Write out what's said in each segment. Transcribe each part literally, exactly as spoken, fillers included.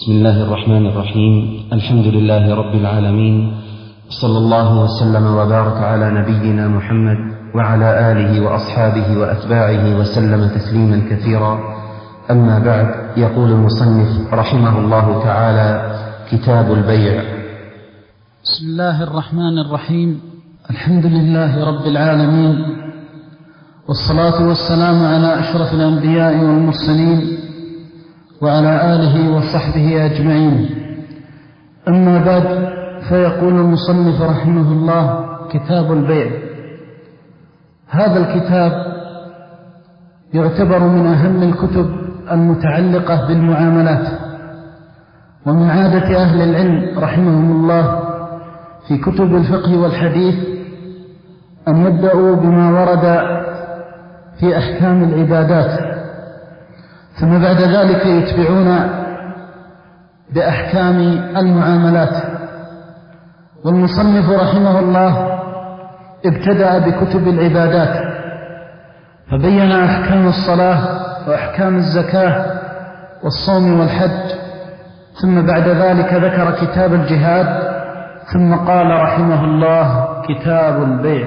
بسم الله الرحمن الرحيم. الحمد لله رب العالمين، صلى الله وسلم وبارك على نبينا محمد وعلى آله وأصحابه وأتباعه وسلم تسليما كثيرا. أما بعد، يقول المصنف رحمه الله تعالى: كتاب البيع. بسم الله الرحمن الرحيم. الحمد لله رب العالمين، والصلاة والسلام على أشرف الأنبياء والمرسلين وعلى آله وصحبه أجمعين. أما بعد، فيقول المصنف رحمه الله: كتاب البيع. هذا الكتاب يعتبر من أهم الكتب المتعلقة بالمعاملات، ومن عادة أهل العلم رحمهم الله في كتب الفقه والحديث أن يبدأوا بما ورد في أحكام العبادات، ثم بعد ذلك يتبعون بأحكام المعاملات. والمصنف رحمه الله ابتدأ بكتب العبادات، فبين أحكام الصلاة وأحكام الزكاة والصوم والحج، ثم بعد ذلك ذكر كتاب الجهاد، ثم قال رحمه الله: كتاب البيع.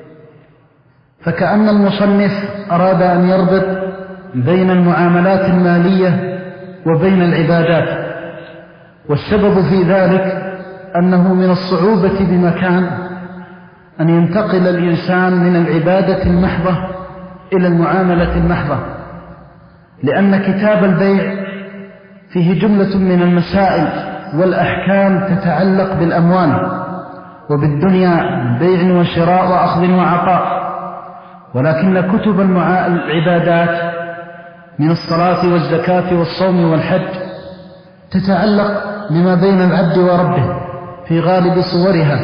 فكأن المصنف أراد أن يربط بين المعاملات المالية وبين العبادات، والسبب في ذلك أنه من الصعوبة بمكان أن ينتقل الإنسان من العبادة المحضة إلى المعاملة المحضة، لأن كتاب البيع فيه جملة من المسائل والأحكام تتعلق بالأموال وبالدنيا، بيع وشراء وأخذ وعطاء. ولكن كتب العبادات من الصلاة والزكاة والصوم والحج تتعلق بما بين العبد وربه في غالب صورها،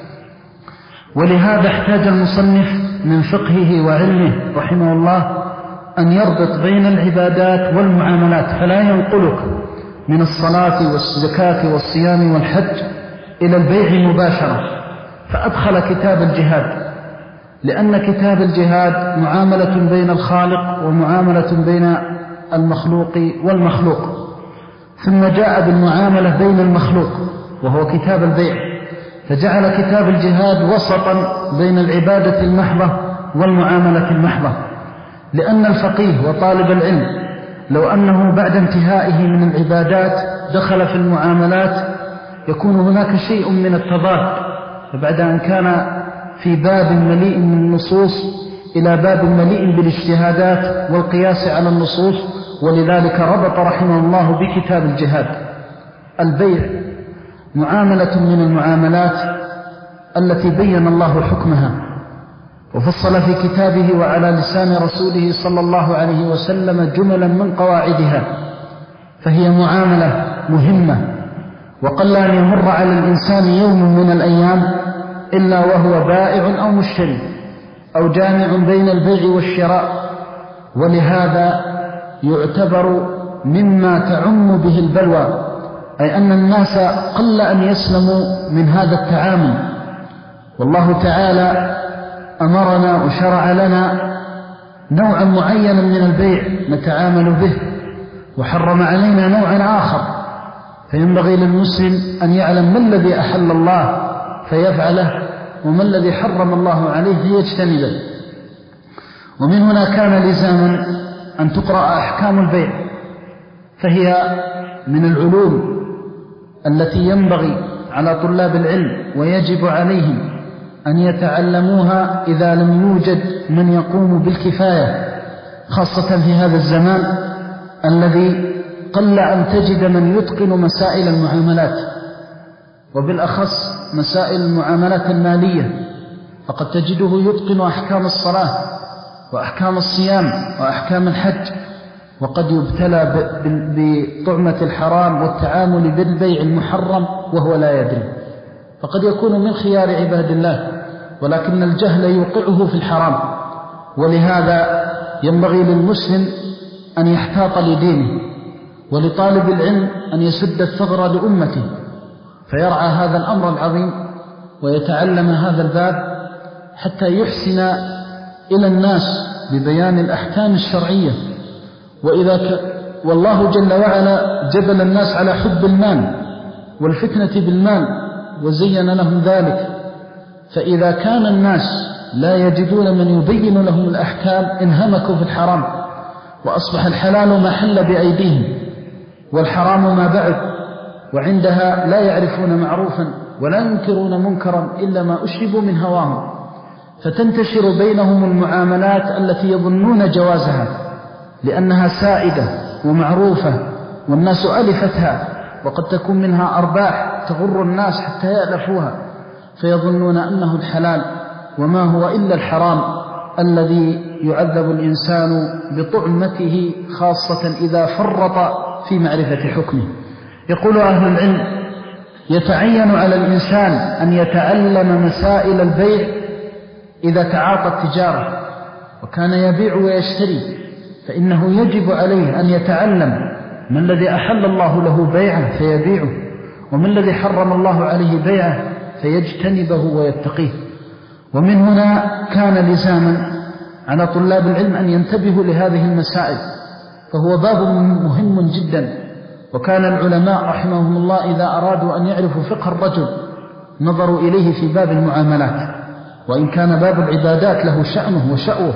ولهذا احتاج المصنف من فقهه وعلمه رحمه الله أن يربط بين العبادات والمعاملات، فلا ينقلك من الصلاة والزكاة والصيام والحج إلى البيع مباشرة، فأدخل كتاب الجهاد، لأن كتاب الجهاد معاملة بين الخالق ومعاملة بين المخلوق والمخلوق، ثم جاء بالمعاملة بين المخلوق وهو كتاب البيع، فجعل كتاب الجهاد وسطا بين العبادة المحضة والمعاملة المحضة. لأن الفقيه وطالب العلم لو أنه بعد انتهائه من العبادات دخل في المعاملات يكون هناك شيء من التضاد، فبعد أن كان في باب مليء من النصوص إلى باب مليء بالاجتهادات والقياس على النصوص، ولذلك ربط رحمه الله بكتاب الجهاد. البيع معاملة من المعاملات التي بين الله حكمها وفصل في كتابه وعلى لسان رسوله صلى الله عليه وسلم جملا من قواعدها، فهي معاملة مهمة، وقل أن يمر على الإنسان يوم من الأيام إلا وهو بائع أو مشتري أو جامع بين البيع والشراء. ولهذا يعتبر مما تعم به البلوى، أي أن الناس قل أن يسلموا من هذا التعامل. والله تعالى أمرنا وشرع لنا نوعا معينا من البيع نتعامل به، وحرم علينا نوعا آخر، فينبغي للمسلم أن يعلم ما الذي أحل الله فيفعله وما الذي حرم الله عليه فيجتنبه. ومن هنا كان لزاما أن تقرأ أحكام البيع، فهي من العلوم التي ينبغي على طلاب العلم ويجب عليهم أن يتعلموها إذا لم يوجد من يقوم بالكفاية، خاصة في هذا الزمان الذي قل أن تجد من يتقن مسائل المعاملات، وبالأخص مسائل المعاملات المالية، فقد تجده يتقن أحكام الصلاة وأحكام الصيام وأحكام الحج، وقد يبتلى بطعمة الحرام والتعامل بالبيع المحرم وهو لا يدري، فقد يكون من خيار عباد الله ولكن الجهل يوقعه في الحرام. ولهذا ينبغي للمسلم أن يحتاط لدينه، ولطالب العلم أن يسد الثغر لأمته، فيرعى هذا الأمر العظيم ويتعلم هذا الباب حتى يحسن إلى الناس ببيان الأحكام الشرعية. وإذا والله جل وعلا جبل الناس على حب المال والفتنة بالمال وزين لهم ذلك، فإذا كان الناس لا يجدون من يبين لهم الأحكام انهمكوا في الحرام، وأصبح الحلال ما حل بأيديهم والحرام ما بعد، وعندها لا يعرفون معروفا ولا ينكرون منكرا إلا ما أشربوا من هواهم، فتنتشر بينهم المعاملات التي يظنون جوازها لأنها سائدة ومعروفة والناس ألفتها، وقد تكون منها أرباح تغر الناس حتى يألفوها، فيظنون أنه الحلال وما هو إلا الحرام الذي يعذب الإنسان بطعمته، خاصة إذا فرط في معرفة حكمه. يقول أهل العلم: يتعين على الإنسان أن يتعلم مسائل البيع إذا تعاطى التجارة وكان يبيع ويشتري، فإنه يجب عليه أن يتعلم ما الذي أحل الله له بيعه فيبيعه، وما الذي حرم الله عليه بيعه فيجتنبه ويتقيه. ومن هنا كان لزاما على طلاب العلم أن ينتبهوا لهذه المسائل، فهو باب مهم جدا. وكان العلماء رحمهم الله إذا أرادوا أن يعرفوا فقه الرجل نظروا إليه في باب المعاملات، وإن كان باب العبادات له شأنه وشأوه،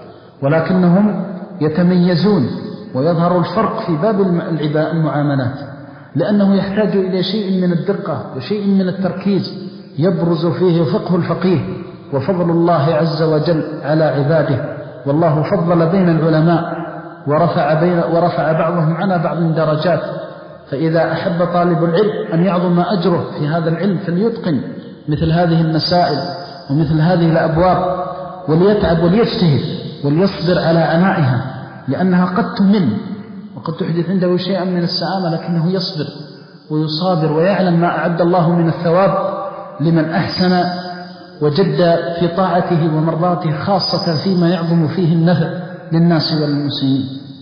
ولكنهم يتميزون ويظهر الفرق في باب المعاملات، لأنه يحتاج إلى شيء من الدقة وشيء من التركيز يبرز فيه فقه الفقيه وفضل الله عز وجل على عباده. والله فضل بين العلماء ورفع, بين ورفع بعضهم على بعض درجات، فإذا أحب طالب العلم أن يعظم أجره في هذا العلم فليتقن مثل هذه المسائل ومثل هذه الأبواب، وليتعب وليجتهد وليصبر على عنائها، لأنها قد تمن وقد تحدث عنده شيئا من السآمة، لكنه يصبر ويصابر ويعلم ما أعد الله من الثواب لمن أحسن وجد في طاعته ومرضاته، خاصة فيما يعظم فيه النفع للناس والمسلمين.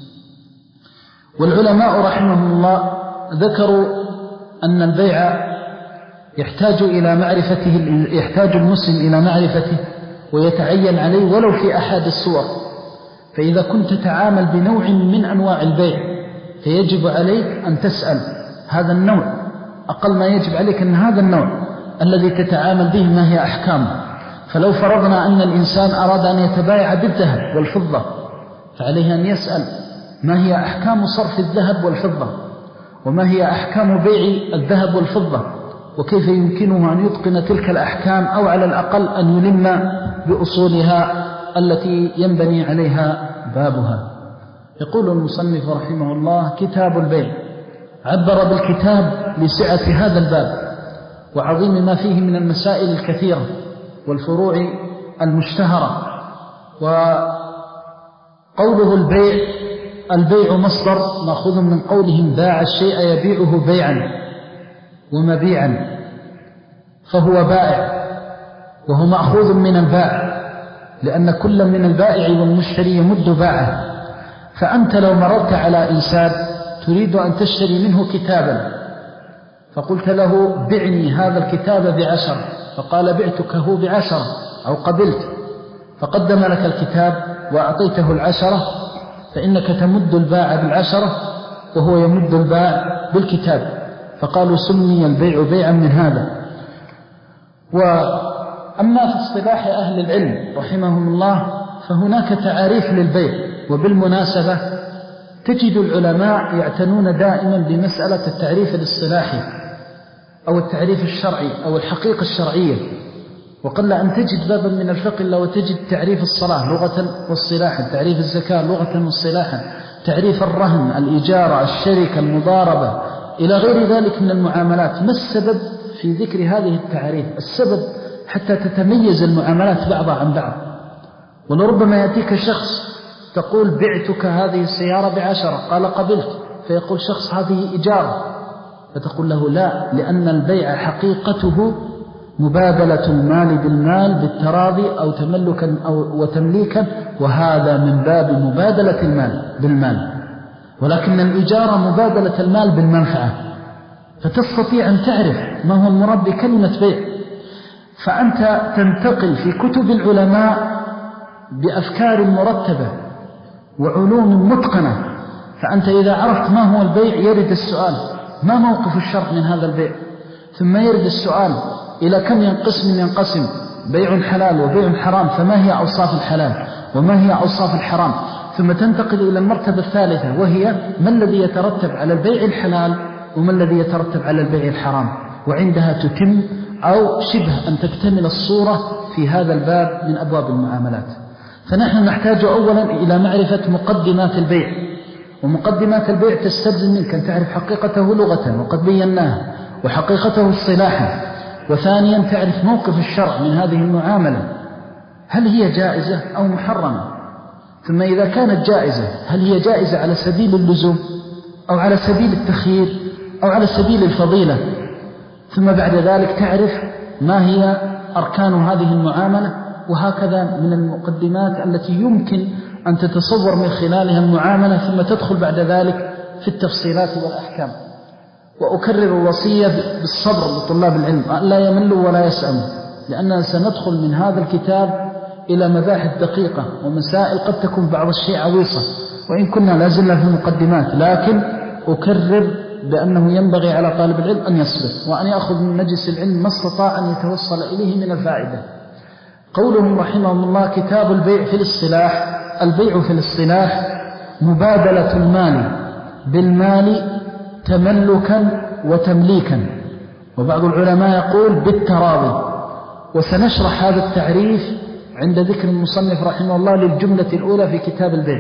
والعلماء رحمهم الله ذكروا أن البيع يحتاج إلى معرفته، يحتاج المسلم إلى معرفته ويتعين عليه ولو في أحد الصور. فإذا كنت تتعامل بنوع من أنواع البيع فيجب عليك أن تسأل هذا النوع، أقل ما يجب عليك أن هذا النوع الذي تتعامل به ما هي أحكامه. فلو فرضنا أن الإنسان أراد أن يتبايع بالذهب والفضة، فعليه أن يسأل ما هي أحكام صرف الذهب والفضة، وما هي أحكام بيع الذهب والفضة، وكيف يمكنه أن يتقن تلك الأحكام، أو على الأقل أن يلم بأصولها التي ينبني عليها بابها. يقول المصنف رحمه الله: كتاب البيع. عبر بالكتاب لسعة هذا الباب وعظيم ما فيه من المسائل الكثيرة والفروع المشتهرة. وقوله البيع، البيع مصدر مأخوذ من قولهم باع الشيء يبيعه بيعا ومبيعا، فهو بائع، وهو مأخوذ من البائع، لأن كل من البائع والمشتري يمد باعه. فأنت لو مررت على إنسان تريد أن تشتري منه كتابا، فقلت له بعني هذا الكتاب بعشرة، فقال بعتكه بعشرة أو قبلت، فقدم لك الكتاب وأعطيته العشرة، فإنك تمد الباع بالعشرة وهو يمد الباع بالكتاب، فقالوا سمي البيع بيعا من هذا. وأما في اصطلاح أهل العلم رحمهم الله فهناك تعاريف للبيع. وبالمناسبة تجد العلماء يعتنون دائما بمسألة التعريف الاصطلاحي أو التعريف الشرعي أو الحقيقة الشرعية، وقل أن تجد بابا من الفقه إلا وتجد تعريف الصلاة لغة واصطلاحا، تعريف الزكاة لغة واصطلاحا، تعريف الرهن، الإجارة، الشركة، المضاربة، إلى غير ذلك من المعاملات. ما السبب في ذكر هذه التعريف؟ السبب حتى تتميز المعاملات بعضها عن بعض. ولربما يأتيك شخص تقول بعتك هذه السيارة بعشرة، قال قبلت، فيقول شخص هذه إجارة، فتقول له لا، لأن البيع حقيقته مبادلة المال بالمال بالتراضي أو تملكا أو وتمليكا، وهذا من باب مبادلة المال بالمال، ولكن الإجارة مبادلة المال بالمنفعة. فتستطيع أن تعرف ما هو المراد بكلمة بيع. فأنت تنتقل في كتب العلماء بأفكار مرتبة وعلوم متقنة فأنت إذا عرفت ما هو البيع يرد السؤال ما موقف الشرع من هذا البيع، ثم يرد السؤال إلى كم ينقسم ينقسم بيع حلال وبيع حرام، فما هي أوصاف الحلال وما هي أوصاف الحرام، ثم تنتقل إلى المرتبة الثالثة وهي ما الذي يترتب على البيع الحلال وما الذي يترتب على البيع الحرام، وعندها تتم أو شبه أن تكتمل الصورة في هذا الباب من أبواب المعاملات. فنحن نحتاج أولا إلى معرفة مقدمات البيع، ومقدمات البيع تستلزم منك أن تعرف حقيقته لغة وقد بيناها، وحقيقته اصطلاحا، وثانيا تعرف موقف الشرع من هذه المعاملة، هل هي جائزة أو محرمة، ثم إذا كانت جائزة هل هي جائزة على سبيل اللزوم أو على سبيل التخيير أو على سبيل الفضيلة، ثم بعد ذلك تعرف ما هي أركان هذه المعاملة، وهكذا من المقدمات التي يمكن أن تتصور من خلالها المعاملة، ثم تدخل بعد ذلك في التفصيلات والأحكام. وأكرر الوصية بالصبر لطلاب العلم أن لا يملوا ولا يسأموا، لأننا سندخل من هذا الكتاب إلى مباحث دقيقة ومسائل قد تكون بعض الشيء عويصة، وإن كنا لازلنا في المقدمات، لكن أكرر بأنه ينبغي على طالب العلم أن يصبر وأن يأخذ من مجلس العلم ما استطاع أن يتوصل إليه من الفائدة. قولهم رحمهم الله كتاب البيع في الاصطلاح. البيع في الاصطلاح مبادلة المال بالمال تملكا وتمليكا، وبعض العلماء يقول بالتراضي، وسنشرح هذا التعريف عند ذكر المصنف رحمه الله للجملة الأولى في كتاب البيع.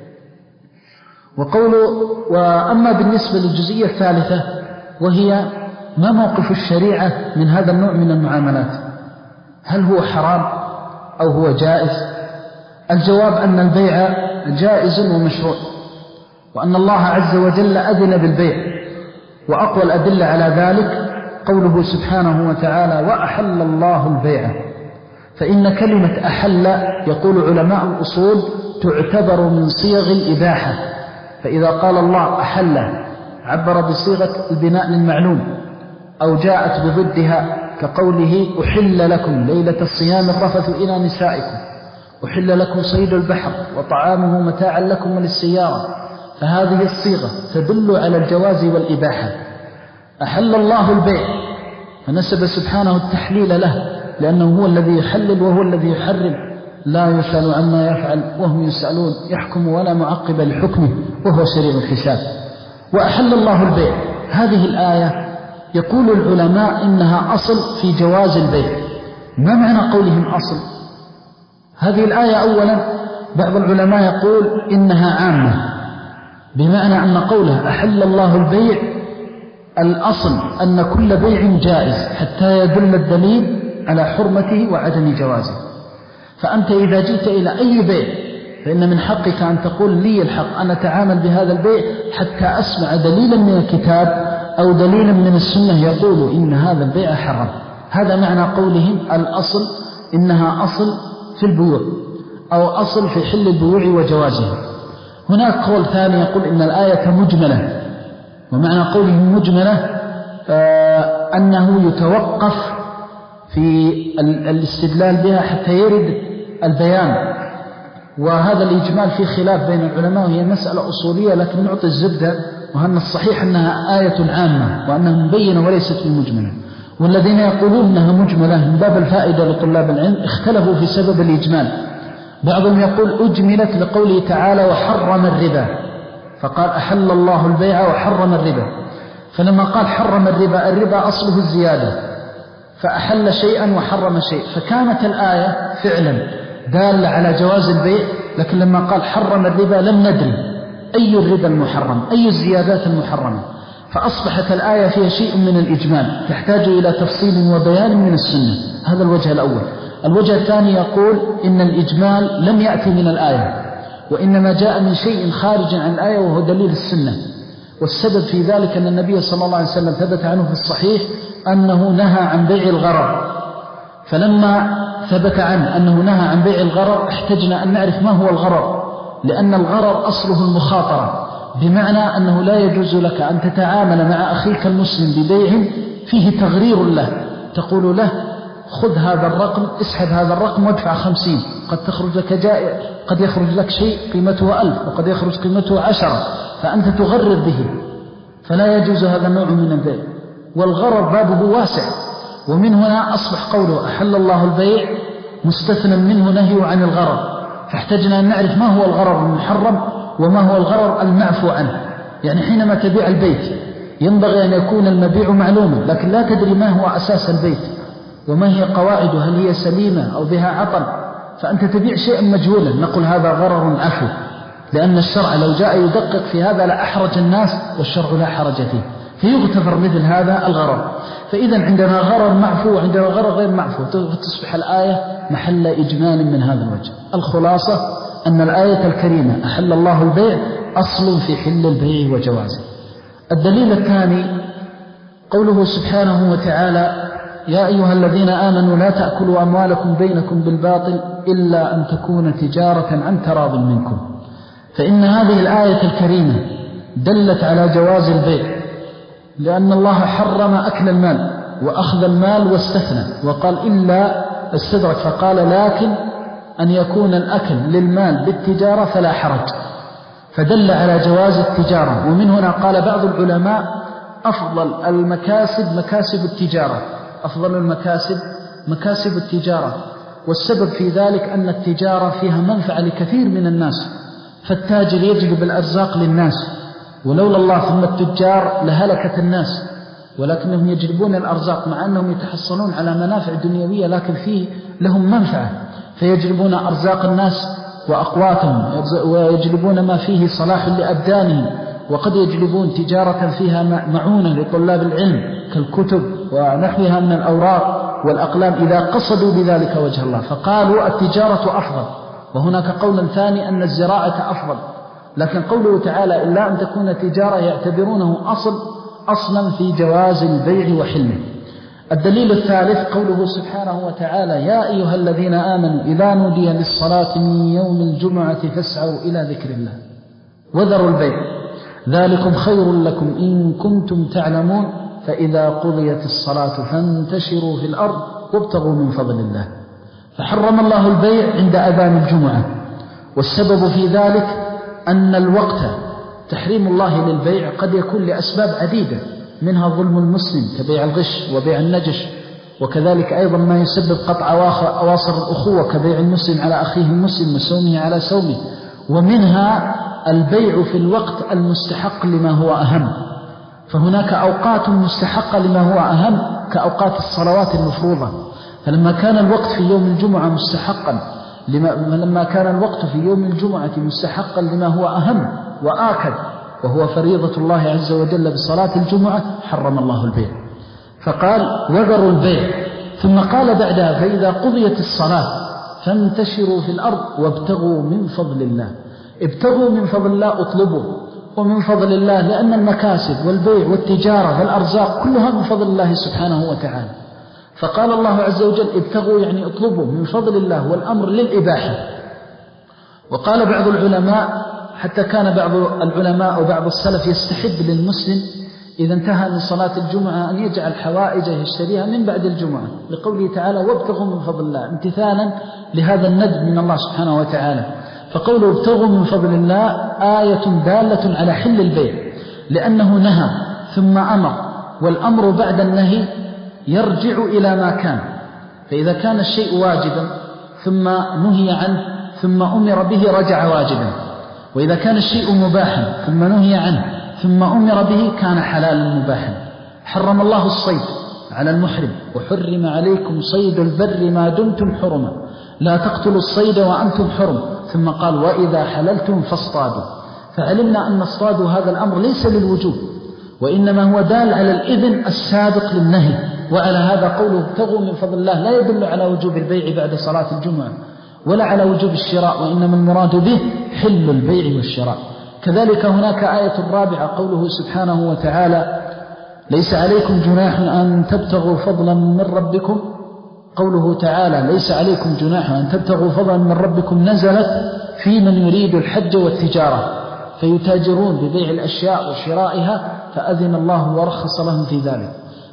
وقوله وأما بالنسبة للجزئية الثالثة وهي ما موقف الشريعة من هذا النوع من المعاملات، هل هو حرام أو هو جائز؟ الجواب أن البيع جائز ومشروع، وأن الله عز وجل أذن بالبيع، وأقوى الأدلة على ذلك قوله سبحانه وتعالى وأحل الله البيع. فإن كلمة أحل يقول علماء الأصول تعتبر من صيغ الإباحة، فإذا قال الله أحل عبر بصيغة البناء للمعلوم، أو جاءت بضدها كقوله أحل لكم ليلة الصيام الرفث إلى نسائكم، أحل لكم صيد البحر وطعامه متاعا لكم وللسيارة، فهذه الصيغة تدل على الجواز والإباحة. أحل الله البيع فنسب سبحانه التحليل له، لأنه هو الذي يحلل وهو الذي يحرم، لا يسأل عما يفعل وهم يسألون، يحكم ولا معقب لحكمه وهو سريع الحساب. وأحل الله البيع، هذه الآية يقول العلماء إنها أصل في جواز البيع. ما معنى قولهم أصل؟ هذه الآية أولا بعض العلماء يقول إنها عامة، بمعنى أن قولها أحل الله البيع الأصل أن كل بيع جائز حتى يدل الدليل على حرمته وعدم جوازه. فأنت إذا جئت إلى أي بيع فإن من حقك أن تقول لي الحق أن أتعامل بهذا البيع حتى أسمع دليلا من الكتاب أو دليلا من السنة يقول إن هذا البيع حرام. هذا معنى قولهم الأصل إنها أصل في البيوع أو أصل في حل البيوع وجوازها. هناك قول ثاني يقول إن الآية مجملة، ومعنى قوله مجملة آه أنه يتوقف في الاستدلال بها حتى يرد البيان، وهذا الإجمال في خلاف بين العلماء، وهي مسألة أصولية، لكن نعطي الزبدة، وأن الصحيح أنها آية عامة وأنها مبينة وليست بمجملة. والذين يقولون أنها مجملة من باب الفائدة لطلاب العلم اختلفوا في سبب الإجمال. بعضهم يقول أجملت لقوله تعالى وحرم الربا، فقال أحل الله البيع وحرم الربا، فلما قال حرم الربا، الربا أصله الزيادة، فأحل شيئا وحرم شيء، فكانت الآية فعلا دالة على جواز البيع، لكن لما قال حرم الربا لم ندري أي الربا المحرم، أي الزيادات المحرمة، فأصبحت الآية فيها شيء من الإجمال تحتاج إلى تفصيل وبيان من السنة. هذا الوجه الأول. الوجه الثاني يقول إن الإجمال لم يأتي من الآية، وإنما جاء من شيء خارج عن الآية وهو دليل السنة. والسبب في ذلك أن النبي صلى الله عليه وسلم ثبت عنه في الصحيح أنه نهى عن بيع الغرر، فلما ثبت عنه أنه نهى عن بيع الغرر احتجنا أن نعرف ما هو الغرر، لأن الغرر أصله المخاطرة، بمعنى أنه لا يجوز لك أن تتعامل مع أخيك المسلم ببيع فيه تغرير له، تقول له خذ هذا الرقم، اسحب هذا الرقم وادفع خمسين، قد تخرج لك جائع، قد يخرج لك شيء قيمته ألف وقد يخرج قيمته عشرة، فأنت تغرر به، فلا يجوز هذا النوع من البيع. والغرر بابه واسع، ومن هنا أصبح قوله أحل الله البيع مستثنى منه نهي عن الغرر، فاحتجنا أن نعرف ما هو الغرر المحرم وما هو الغرر المعفو عنه. يعني حينما تبيع البيت ينبغي أن يكون المبيع معلوما، لكن لا تدري ما هو أساس البيت وما هي قواعده، هل هي سليمة أو بها عطل، فأنت تبيع شيئا مجهولا، نقول هذا غرر عفو، لأن الشرع لو جاء يدقق في هذا لأحرج الناس، والشرع لا حرج فيه، فيغتفر مثل هذا الغرر. فإذا عندنا غرر معفو وعندنا غرر غير معفو، فتصبح الآية محل إجمال من هذا الوجه. الخلاصة أن الآية الكريمة أحل الله البيع أصل في حل البيع وجوازه. الدليل الثاني قوله سبحانه وتعالى يا أيها الذين آمنوا لا تأكلوا أموالكم بينكم بالباطل إلا أن تكون تجارة عن تراض منكم. فإن هذه الآية الكريمة دلت على جواز البيع، لأن الله حرم أكل المال وأخذ المال واستثنى وقال إلا استدرك فقال لكن أن يكون الأكل للمال بالتجارة فلا حرج، فدل على جواز التجارة. ومن هنا قال بعض العلماء أفضل المكاسب مكاسب التجارة، أفضل المكاسب مكاسب التجارة، والسبب في ذلك أن التجارة فيها منفعة لكثير من الناس، فالتاجر يجلب الأرزاق للناس، ولولا الله ثم التجار لهلكت الناس، ولكنهم يجلبون الأرزاق مع أنهم يتحصلون على منافع دنيوية، لكن فيه لهم منفعة، فيجلبون أرزاق الناس وأقواتهم، ويجلبون ما فيه صلاح لأبدانهم، وقد يجلبون تجارة فيها معونة لطلاب العلم كالكتب ونحوها من الأوراق والأقلام إذا قصدوا بذلك وجه الله، فقالوا التجارة أفضل. وهناك قول ثاني أن الزراعة أفضل، لكن قوله تعالى إلا أن تكون تجارة يعتبرونه أصل أصلا في جواز البيع وحله. الدليل الثالث قوله سبحانه وتعالى يا أيها الذين آمنوا إذا نودي للصلاة من يوم الجمعة فاسعوا إلى ذكر الله وذروا البيع ذلكم خير لكم إن كنتم تعلمون فإذا قضيت الصلاة فانتشروا في الأرض وابتغوا من فضل الله. فحرم الله البيع عند أذان الجمعة، والسبب في ذلك أن الوقت تحريم الله للبيع قد يكون لأسباب عديدة، منها ظلم المسلم كبيع الغش وبيع النجش، وكذلك أيضا ما يسبب قطع أواصر الأخوة كبيع المسلم على أخيه المسلم وسومه على سومه، ومنها البيع في الوقت المستحق لما هو أهم، فهناك أوقات مستحقة لما هو أهم كأوقات الصلوات المفروضة، فلما كان الوقت في يوم الجمعة مستحقا لما, لما كان الوقت في يوم الجمعة مستحقا لما هو أهم وآكد وهو فريضة الله عز وجل بصلاة الجمعة حرم الله البيع، فقال وذروا البيع، ثم قال بعدها فإذا قضيت الصلاة فانتشروا في الأرض وابتغوا من فضل الله. ابتغوا من فضل الله، اطلبوا، ومن فضل الله لأن المكاسب والبيع والتجارة والأرزاق كلها من فضل الله سبحانه وتعالى، فقال الله عز وجل ابتغوا يعني اطلبوا من فضل الله، والأمر للإباحة. وقال بعض العلماء حتى كان بعض العلماء وبعض السلف يستحب للمسلم إذا انتهى من صلاة الجمعة أن يجعل حوائجه يشتريها من بعد الجمعة، لقوله تعالى وابتغوا من فضل الله امتثالا لهذا الندب من الله سبحانه وتعالى. فقوله ابتغوا من فضل الله آية دالة على حل البيع، لأنه نهى ثم أمر، والأمر بعد النهي يرجع إلى ما كان، فإذا كان الشيء واجبا ثم نهي عنه ثم أمر به رجع واجبا، وإذا كان الشيء مباحا ثم نهي عنه ثم أمر به كان حلالا مباحا. حرم الله الصيد على المحرم وحرم عليكم صيد البر ما دمتم حرما لا تقتلوا الصيد وأنتم حرم، ثم قال وإذا حللتم فاصطادوا، فعلمنا أن اصطاد هذا الأمر ليس للوجوب وإنما هو دال على الإذن السابق للنهي، وعلى هذا قوله ابتغوا من فضل الله لا يدل على وجوب البيع بعد صلاة الجمعة ولا على وجوب الشراء، وإنما المراد به حل البيع والشراء. كذلك هناك آية رابعة قوله سبحانه وتعالى ليس عليكم جناح أن تبتغوا فضلا من ربكم، قوله تعالى ليس عليكم جناح أن تبتغوا فضلا من ربكم نزلت في من يريد الحج والتجارة فيتاجرون ببيع الأشياء وشرائها فأذن الله ورخص لهم في ذلك.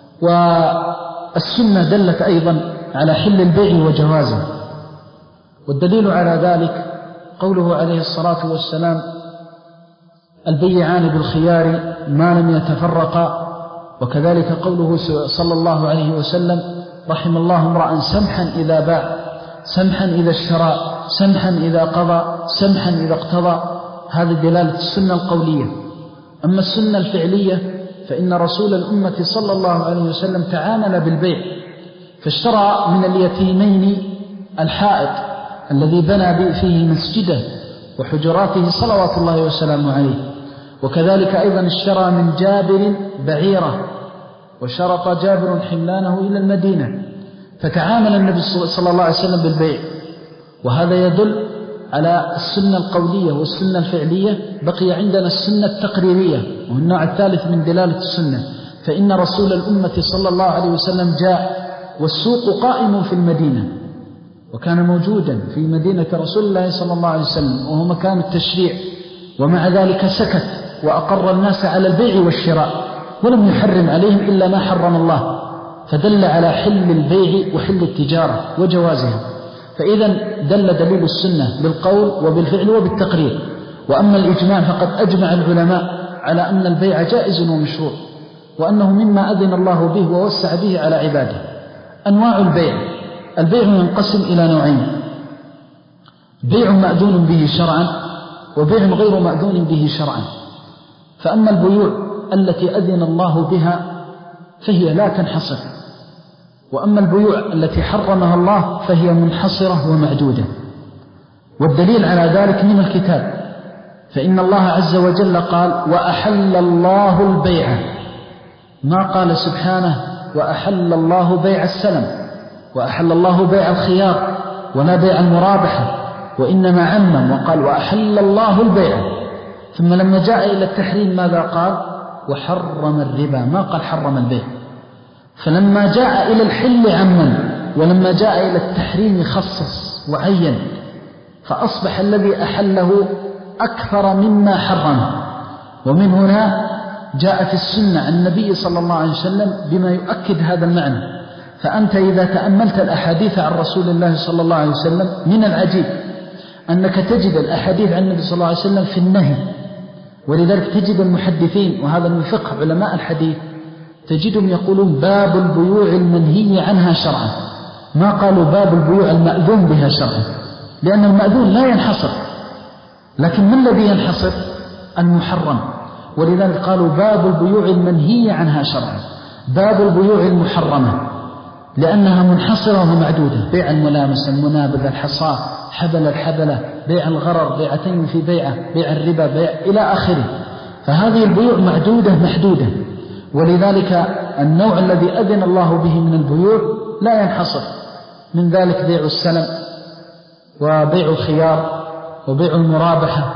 والسنة دلت أيضا على حل البيع وجوازه، والدليل على ذلك قوله عليه الصلاة والسلام البيعان بالخيار ما لم يتفرقا، وكذلك قوله صلى الله عليه وسلم رحم الله امرأ سمحا إذا باع، سمحا إذا اشترى، سمحا إذا قضى، سمحا إذا اقتضى. هذه دلالة السنة القولية. أما السنة الفعلية فإن رسول الأمة صلى الله عليه وسلم تعامل بالبيع، فاشترى من اليتيمين الحائط الذي بنى فيه مسجده وحجراته صلوات الله وسلامه عليه، وكذلك أيضا اشترى من جابر بعيرة وشرط جابر حملانه إلى المدينة، فتعامل النبي صلى الله عليه وسلم بالبيع. وهذا يدل على السنة القولية والسنة الفعلية. بقي عندنا السنة التقريرية، وهو النوع الثالث من دلالة السنة، فإن رسول الأمة صلى الله عليه وسلم جاء والسوق قائم في المدينة، وكان موجودا في مدينة رسول الله صلى الله عليه وسلم وهو مكان التشريع، ومع ذلك سكت وأقر الناس على البيع والشراء ولم يحرم عليهم إلا ما حرم الله، فدل على حل البيع وحل التجارة وجوازها. فإذا دل دليل السنة بالقول وبالفعل وبالتقرير. وأما الإجماع فقد أجمع العلماء على أن البيع جائز ومشروع، وأنه مما أذن الله به ووسع به على عباده. أنواع البيع: البيع ينقسم إلى نوعين: بيع مأذون به شرعا وبيع غير مأذون به شرعا. فأما البيوع التي أذن الله بها فهي لا تنحصر، وأما البيوع التي حرمها الله فهي منحصرة ومعدودة. والدليل على ذلك من الكتاب، فإن الله عز وجل قال وأحل الله البيع، ما قال سبحانه وأحل الله بيع السلم، وأحل الله بيع الخيار ولا بيع المرابحة، وإنما عمم وقال وأحل الله البيع. ثم لما جاء إلى التحريم ماذا قال؟ وحرم الربا، ما قال حرم البيع. فلما جاء إلى الحل عمم، ولما جاء إلى التحريم خصص وعين، فأصبح الذي أحله أكثر مما حرمه. ومن هنا جاءت السنة عن النبي صلى الله عليه وسلم بما يؤكد هذا المعنى. فأنت إذا تأملت الأحاديث عن رسول الله صلى الله عليه وسلم من العجيب أنك تجد الأحاديث عن النبي صلى الله عليه وسلم في النهي، ولذلك تجد المحدثين، وهذا من فقه علماء الحديث، تجدهم يقولون باب البيوع المنهي عنها شرعا، ما قالوا باب البيوع المأذون بها شرعا، لأن المأذون لا ينحصر، لكن ما الذي ينحصر؟ المحرم. ولذلك قالوا باب البيوع المنهي عنها شرعا، باب البيوع المحرمة، لأنها منحصرة ومعدودة: بيع الملامسة، المنابذة، الحصاة، حبل الحبلة، بيع الغرر، بيعتين في بيعة، بيع الربا، بيع إلى آخره. فهذه البيوع معدودة محدودة. ولذلك النوع الذي أذن الله به من البيوع لا ينحصر، من ذلك بيع السلم وبيع الخيار وبيع المرابحة،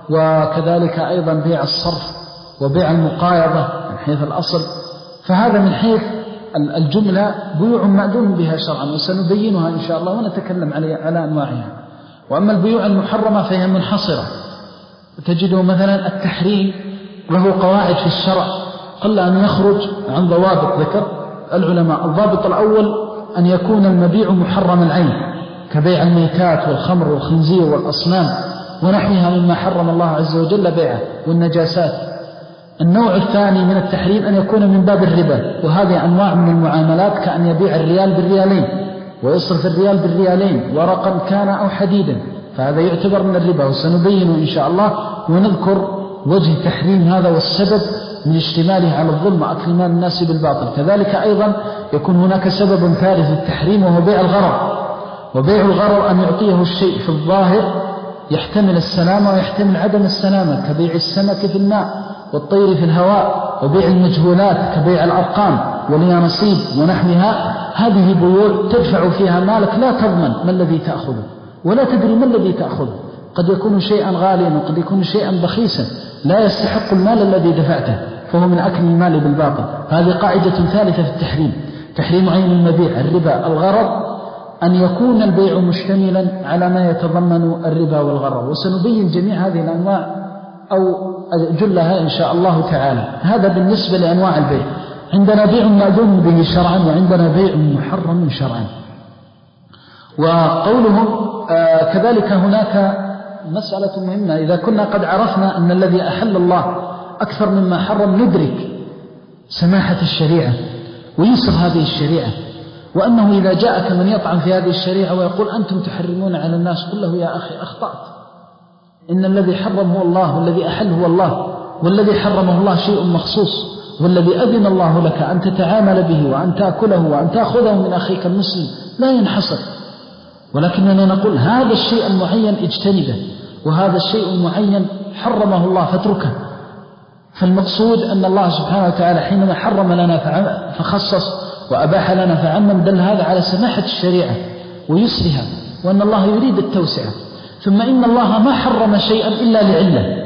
وكذلك أيضا بيع الصرف وبيع المقايضة من حيث الأصل. فهذا من حيث الجملة بيوع مأذون بها شرعا، وسنبينها إن شاء الله ونتكلم على أنواعها. وأما البيوع المحرمة فهي منحصرة، تجده مثلا التحريم له قواعد في الشرع قل أن يخرج عن ضوابط ذكر العلماء. الضابط الأول أن يكون المبيع محرم العين، كبيع الميتات والخمر والخنزير والأصنام ونحوها مما حرم الله عز وجل بيعه، والنجاسات. النوع الثاني من التحريم أن يكون من باب الربا، وهذه أنواع من المعاملات، كأن يبيع الريال بالريالين ويصرف الريال بالريالين ورقا كان أو حديدا، فهذا يعتبر من الربا، وسنبينه إن شاء الله ونذكر وجه تحريم هذا والسبب من اشتماله على الظلم وأكل مال الناس بالباطل. كذلك أيضا يكون هناك سبب ثالث للتحريم وهو بيع الغرر. وبيع الغرر أن يعطيه الشيء في الظاهر يحتمل السلامة ويحتمل عدم السلامة، كبيع السمك في الماء والطير في الهواء، وبيع المجهولات كبيع الأرقام واليانصيب ونحوها. هذه بيوع تدفع فيها مالك لا تضمن ما الذي تأخذه ولا تدري ما الذي تأخذه، قد يكون شيئا غاليا وقد يكون شيئا بخيسا لا يستحق المال الذي دفعته، فهو من أكل المال بالباطل. هذه قاعدة ثالثة في التحريم، تحريم عين المبيع الربا الغرر، أن يكون البيع مشتملا على ما يتضمن الربا والغرر. وسنبين جميع هذه الأنواع أو جلها إن شاء الله تعالى. هذا بالنسبة لأنواع البيع. عندنا بيع مأذون به شرعا، وعندنا بيع محرم شرعا. وقولهم آه كذلك هناك مسألة مهمة. إذا كنا قد عرفنا أن الذي أحل الله أكثر مما حرم ندرك سماحة الشريعة ويسر هذه الشريعة، وأنه إذا جاءك من يطعن في هذه الشريعة ويقول أنتم تحرمون على الناس، قل له يا أخي أخطأت، إن الذي حرم هو الله والذي أحل هو الله، والذي حرمه الله شيء مخصوص، والذي أذن الله لك أن تتعامل به وأن تأكله وأن تأخذه من أخيك المسلم لا ينحصر، ولكننا نقول هذا الشيء المعين اجتنبه، وهذا الشيء المعين حرمه الله فاتركه. فالمقصود أن الله سبحانه وتعالى حينما حرم لنا فخصص وأباح لنا فعمم، دل هذا على سماحة الشريعة ويسرها، وأن الله يريد التوسعة. ثم إن الله ما حرم شيئا إلا لعلة،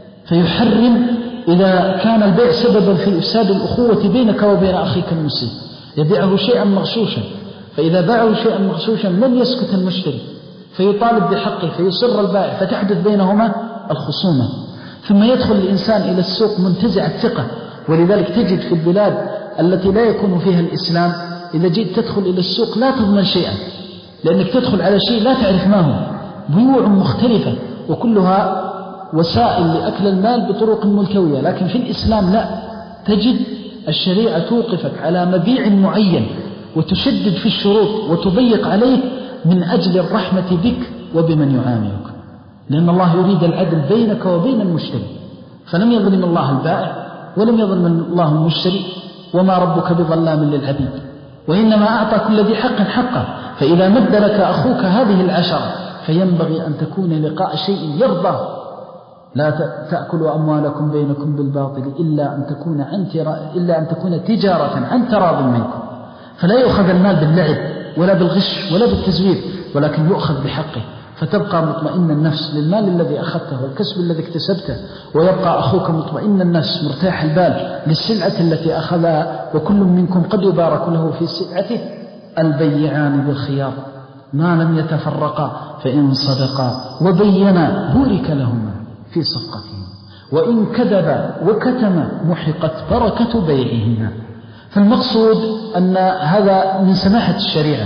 فيحرم إذا كان البيع سببا في إفساد الأخوة بينك وبين أخيك المسلم، يبيعه شيئا مغشوشا، فإذا باعه شيئا مغشوشا لم يسكت المشتري فيطالب بحقه فيصر البائع فتحدث بينهما الخصومة. ثم يدخل الإنسان إلى السوق منتزع الثقة، ولذلك تجد في البلاد التي لا يكون فيها الإسلام إذا جئت تدخل إلى السوق لا تضمن شيئا، لأنك تدخل على شيء لا تعرف ما هو، بيوع مختلفة وكلها وسائل لأكل المال بطرق ملتوية. لكن في الإسلام لا، تجد الشريعة توقفك على مبيع معين وتشدد في الشروط وتضيق عليه من أجل الرحمة بك وبمن يعاملك، لأن الله يريد العدل بينك وبين المشتري، فلم يظلم الله البائع ولم يظلم الله المشتري، وما ربك بظلام للعبيد، وإنما أعطى كل ذي حق حقه. فإذا مد لك أخوك هذه العشرة فينبغي أن تكون لقاء شيء يرضى. لا تأكلوا أموالكم بينكم بالباطل إلا أن تكون عن إلا أن تكون تجارة عن تراض منكم، فلا يؤخذ المال باللعب ولا بالغش ولا بالتزوير، ولكن يؤخذ بحقه، فتبقى مطمئن النفس للمال الذي أخذته والكسب الذي اكتسبته، ويبقى أخوك مطمئن النفس مرتاح البال للسلعة التي أخذها. وكل منكم قد يبارك له في سلعته. البيعان بالخيار ما لم يتفرقا فإن صدقا وبينا بورك لهما في صفقتهما، وإن كذبا وكتما محقت بركة بيعهما. فالمقصود أن هذا من سماحة الشريعة.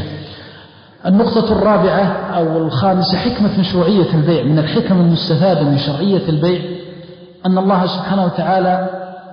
النقطة الرابعة أو الخامسة حكمة مشروعية البيع. من الحكم المستفادة من شرعية البيع أن الله سبحانه وتعالى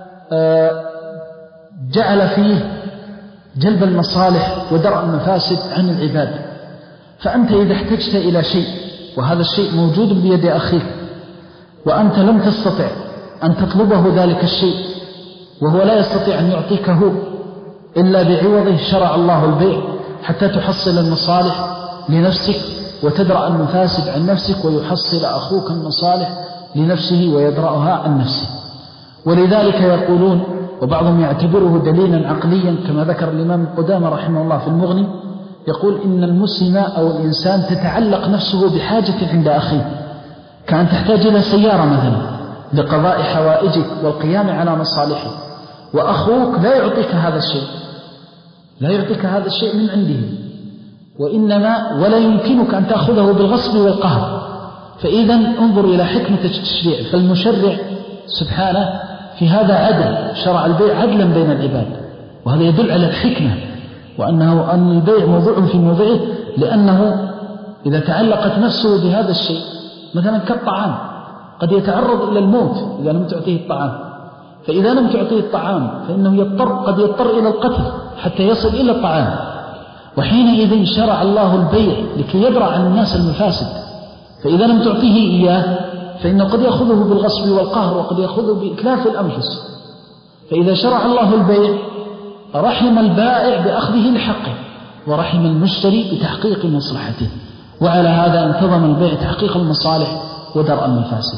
جعل فيه جلب المصالح ودرء المفاسد عن العباد. فأنت إذا احتجت إلى شيء وهذا الشيء موجود بيد أخيك وأنت لم تستطع أن تطلبه ذلك الشيء وهو لا يستطيع أن يعطيكه إلا بعوضه، شرع الله البيع حتى تحصل المصالح لنفسك وتدرأ المفاسد عن نفسك، ويحصل أخوك المصالح لنفسه ويدرأها عن نفسه. ولذلك يقولون، وبعضهم يعتبره دليلا عقليا كما ذكر الإمام القدامى رحمه الله في المغني، يقول إن المسلم أو الإنسان تتعلق نفسه بحاجة عند أخيه، كأن تحتاج إلى سيارة مثلا لقضاء حوائجك والقيام على مصالحك، وأخوك لا يعطيك هذا الشيء، لا يعطيك هذا الشيء من عنده، وإنما ولا يمكنك أن تأخذه بالغصب والقهر. فإذا انظر إلى حكمة التشريع. فالمشرع سبحانه في هذا عدل، شرع البيع عدلا بين العباد، وهذا يدل على الحكمة، وأنه أن البيع موضوع في موضعه، لأنه إذا تعلقت نفسه بهذا الشيء مثلا كالطعام قد يتعرض إلى الموت إذا لم تعطيه الطعام، فإذا لم تعطيه الطعام فإنه يضطر قد يضطر إلى القتل حتى يصل إلى الطعام. وحينئذ شرع الله البيع لكي يدرع عن الناس المفاسد، فإذا لم تعطيه إياه فإنه قد يأخذه بالغصب والقهر وقد يأخذه بإتلاف الأنفس. فإذا شرع الله البيع رحم البائع بأخذه لحقه، ورحم المشتري بتحقيق مصلحته، وعلى هذا انتظم البيع تحقيق المصالح ودرء المفاسد.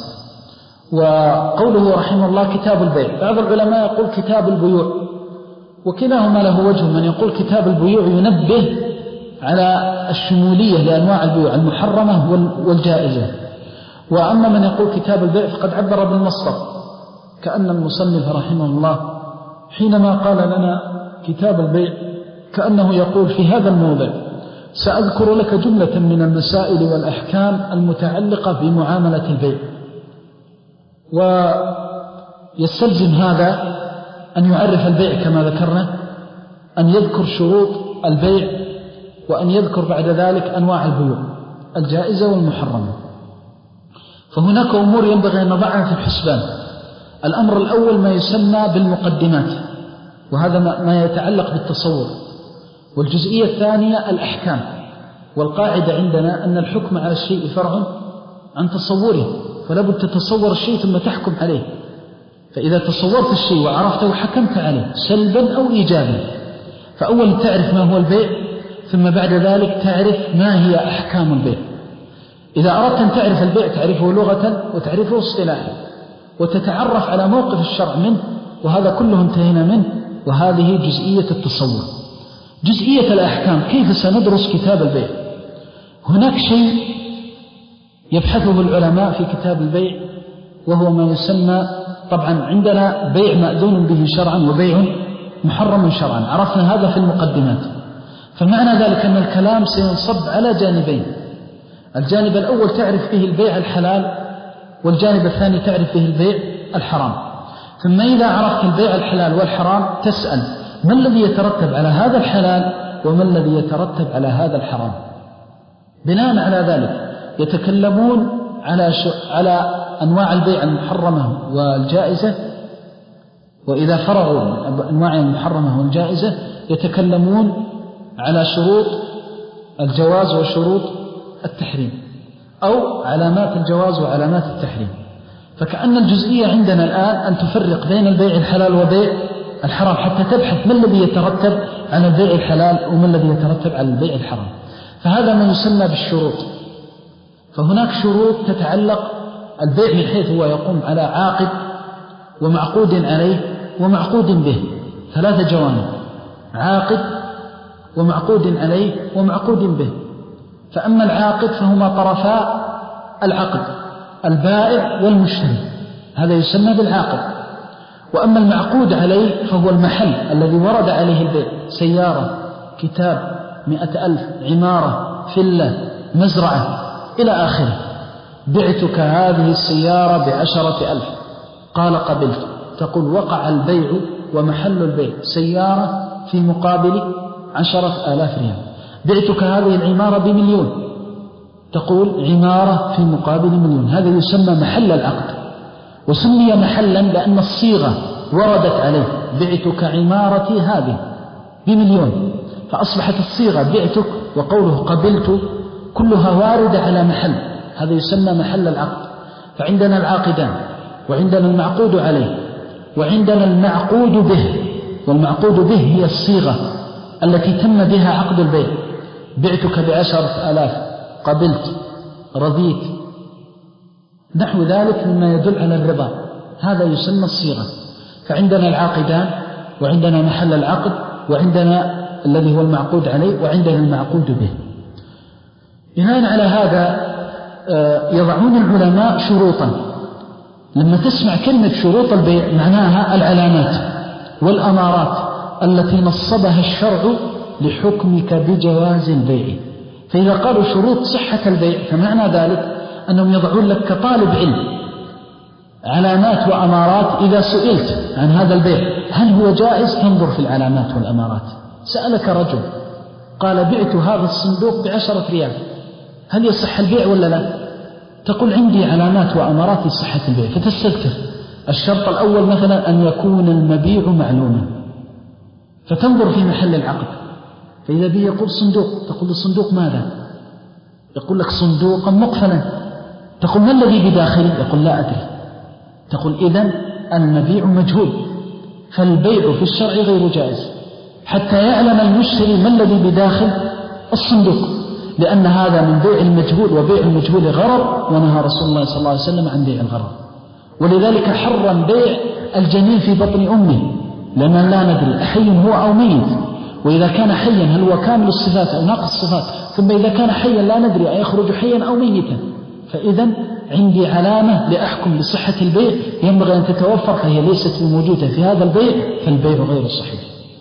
وقوله رحمه الله كتاب البيع، بعض العلماء يقول كتاب البيوع، وكلاهما له وجه. من يقول كتاب البيوع ينبه على الشمولية لأنواع البيوع المحرمة والجائزة، وأما من يقول كتاب البيع فقد عبر بالمصدر، كأن المصنف رحمه الله حينما قال لنا كتاب البيع كأنه يقول في هذا الموضع سأذكر لك جملة من المسائل والأحكام المتعلقة بمعاملة البيع. ويستلزم هذا أن يعرف البيع كما ذكرنا، أن يذكر شروط البيع، وأن يذكر بعد ذلك أنواع البيوع الجائزة والمحرمة. فهناك أمور ينبغي أن نضعها في الحسبان. الأمر الأول ما يسمى بالمقدمات، وهذا ما يتعلق بالتصور. والجزئية الثانية الأحكام. والقاعدة عندنا أن الحكم على الشيء فرع عن تصوره، فلا بد تتصور الشيء ثم تحكم عليه. فإذا تصورت الشيء وعرفته حكمت عليه سلبا أو إيجابا. فأول تعرف ما هو البيع، ثم بعد ذلك تعرف ما هي أحكام البيع. إذا أردت أن تعرف البيع تعرفه لغة وتعرفه اصطلاحا، وتتعرف على موقف الشرع منه، وهذا كله انتهينا منه. وهذه جزئية التصور. جزئية الأحكام، كيف سندرس كتاب البيع؟ هناك شيء يبحثه العلماء في كتاب البيع، وهو ما يسمى، طبعا عندنا بيع مأذون به شرعا وبيع محرم شرعا، عرفنا هذا في المقدمات. فمعنى ذلك أن الكلام سينصب على جانبين. الجانب الأول تعرف فيه البيع الحلال، والجانب الثاني تعرف فيه البيع الحرام. ثم إذا عرفت البيع الحلال والحرام تسأل ما الذي يترتب على هذا الحلال وما الذي يترتب على هذا الحرام. بناء على ذلك يتكلمون على على أنواع البيع المحرمة والجائزة، وإذا فرغوا من أنواع المحرمة والجائزة يتكلمون على شروط الجواز وشروط التحريم، أو علامات الجواز وعلامات التحريم. فكأن الجزئية عندنا الآن أن تفرق بين البيع الحلال وبيع الحرام، حتى تبحث ما الذي يترتب على البيع الحلال وما الذي يترتب على البيع الحرام. فهذا ما يسمى بالشروط. فهناك شروط تتعلق البيع من حيث هو يقوم على عاقد ومعقود عليه ومعقود به، ثلاثة جوانب: عاقد ومعقود عليه ومعقود به. فأما العاقد فهما طرفا العقد، البائع والمشتري، هذا يسمى بالعاقد. وأما المعقود عليه فهو المحل الذي ورد عليه البيع: سيارة، كتاب، مئة ألف، عمارة، فلة، مزرعة، إلى آخره. بعتك هذه السيارة بعشرة ألف، قال قبلت. تقول وقع البيع ومحل البيع سيارة في مقابل عشرة آلاف ريال. بعتك هذه العمارة بمليون، تقول عمارة في مقابل مليون. هذا يسمى محل العقد، وسمي محلا لأن الصيغة وردت عليه: بعتك عمارتي هذه بمليون. فأصبحت الصيغة بعتك وقوله قبلت كلها واردة على محل، هذا يسمى محل العقد. فعندنا العاقدان، وعندنا المعقود عليه، وعندنا المعقود به. والمعقود به هي الصيغة التي تم بها عقد البيع: بعتك بعشرة آلاف، قبلت، رضيت، نحو ذلك مما يدل على الرضا، هذا يسمى الصيغة. فعندنا العاقدان، وعندنا محل العقد، وعندنا الذي هو المعقود عليه، وعندنا المعقود به. بناء على هذا يضعون العلماء شروطا. لما تسمع كلمة شروط البيع معناها العلامات والأمارات التي نصبها الشرع لحكمك بجواز البيع. فإذا قالوا شروط صحة البيع فمعنى ذلك أنهم يضعون لك كطالب علم علامات وأمارات. إذا سئلت عن هذا البيع هل هو جائز، تنظر في العلامات والأمارات. سألك رجل قال بعت هذا الصندوق بعشرة ريال، هل يصح البيع ولا لا؟ تقول عندي علامات وأمارات لصحة البيع. فتستذكر الشرط الأول مثلا أن يكون المبيع معلوما، فتنظر في محل العقد. فإذا به يقول صندوق، تقول الصندوق ماذا؟ يقول لك صندوقا مقفلا. تقول ما الذي بداخله؟ يقول لا أدري. تقول إذن المبيع مجهول، فالبيع في الشرع غير جائز حتى يعلم المشتري ما الذي بداخل الصندوق، لأن هذا من بيع المجهول، وبيع المجهول غرر، ونهى رسول الله صلى الله عليه وسلم عن بيع الغرر. ولذلك حرم بيع الجنين في بطن أمه، لأننا لا ندري أحي هو أو ميت. وإذا كان حيا هل هو كامل الصفات أو ناقص الصفات؟ ثم إذا كان حيا لا ندري أيخرج حيا أو ميتا. فإذا عندي علامة لأحكم بصحة البيع ينبغي أن تتوفر، فهي ليست موجودة في هذا البيع، فالبيع غير صحيح.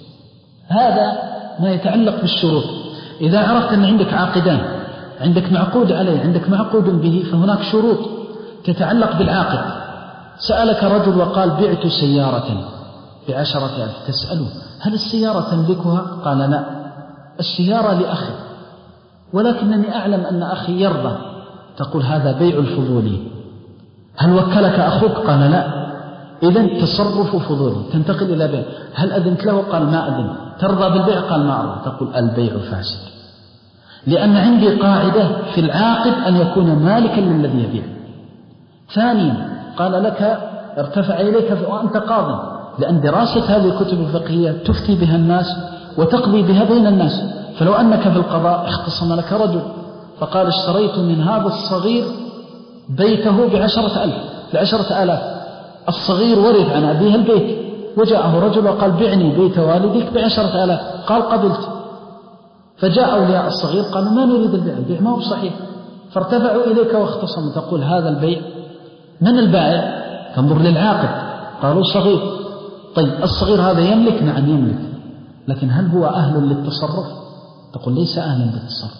هذا ما يتعلق بالشروط. إذا عرفت أن عندك عاقدان، عندك معقود عليه، عندك معقود به، فهناك شروط تتعلق بالعاقد. سألك رجل وقال بعت سيارة بعشرة ألف، تسأله هل السيارة تملكها؟ قال لا، السيارة لأخي، ولكنني أعلم أن أخي يرضى. تقول هذا بيع الفضولي، هل وكلك أخوك؟ قال لا. إذن تصرف فضولي، تنتقل إلى بيع. هل أذنت له؟ قال ما أذن. ترضى بالبيع؟ قال ما أرضى. تقول البيع فاسد، لأن عندي قاعدة في العاقد أن يكون مالكا للذي يبيع. ثانيا قال لك ارتفع إليك وأنت قاض، لأن دراسة هذه الكتب الفقهية تفتي بها الناس وتقضي بها بين الناس. فلو أنك في القضاء اختصم لك رجل فقال اشتريت من هذا الصغير بيته بعشرة ألف بعشرة آلاف، الصغير ورث عن أبيه البيت، وجاءه رجل وقال بعني بيت والدك بعشرة آلاف، قال قبلت. فجاء أولياء الصغير قالوا ما نريد البيع، البيع ما هو صحيح، فارتفعوا إليك واختصموا. تقول هذا البيع من البائع؟ تنظر للعاقد، قالوا صغير. طيب الصغير هذا يملك؟ نعم يملك، لكن هل هو أهل للتصرف؟ تقول ليس أهلا للتصرف.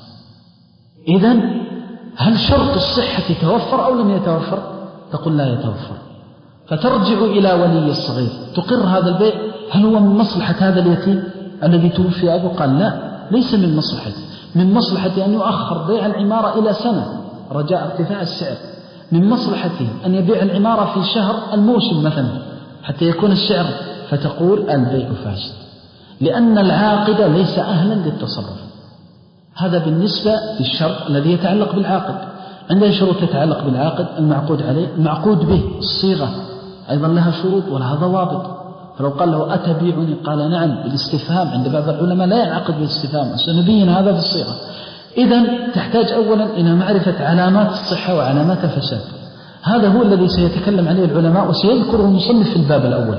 إذن هل شرط الصحة توفر أو لم يتوفر؟ تقول لا يتوفر. فترجع إلى ولي الصغير تقر هذا البيع، هل هو من مصلحة هذا اليتيم الذي توفي أبوه؟ قال لا، ليس من مصلحته، من مصلحته أن يؤخر بيع العمارة إلى سنة رجاء ارتفاع السعر، من مصلحته أن يبيع العمارة في شهر الموسم مثلا حتى يكون السعر. فتقول البيع فاسد، لأن العاقد ليس أهلا للتصرف. هذا بالنسبة للشرط الذي يتعلق بالعاقد. عندنا شروط تتعلق بالعاقد: المعقود عليه، المعقود به، الصيغة أيضا لها شروط ولها ضوابط. فلو قال له أتبيعني؟ قال نعم بالاستفهام، عند بعض العلماء لا ينعقد بالاستفهام، سنبين هذا في الصيغة. إذن تحتاج أولا إلى معرفة علامات الصحة وعلامات الفساد. هذا هو الذي سيتكلم عليه العلماء وسيذكره المصنف في الباب الأول.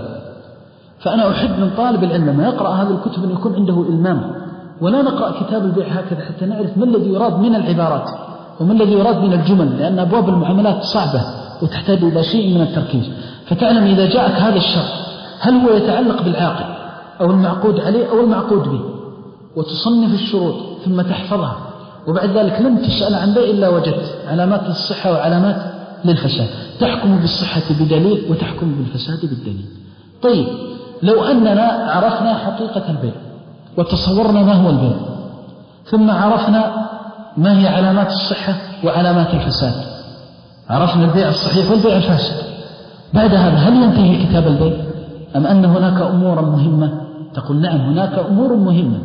فأنا أحب من طالب العلم لما يقرأ هذه الكتب أن يكون عنده إلمام، ولا نقرأ كتاب البيع هكذا حتى نعرف ما الذي يراد من العبارات وما الذي يراد من الجمل، لأن أبواب المعاملات صعبة وتحتاج إلى شيء من التركيز. فتعلم إذا جاءك هذا الشرط هل هو يتعلق بالعاقد أو المعقود عليه أو المعقود به، وتصنف الشروط ثم تحفظها، وبعد ذلك لن تسأل عن بيع إلا وجدت علامات للصحة وعلامات للفساد. تحكم بالصحة بدليل وتحكم بالفساد بالدليل. طيب لو أننا عرفنا حقيقة البيع وتصورنا ما هو البيع، ثم عرفنا ما هي علامات الصحة وعلامات الفساد، عرفنا البيع الصحيح والبيع الفاسد، بعد هذا هل ينتهي كتاب البيع أم أن هناك أمورا مهمة؟ تقول نعم هناك أمور مهمة.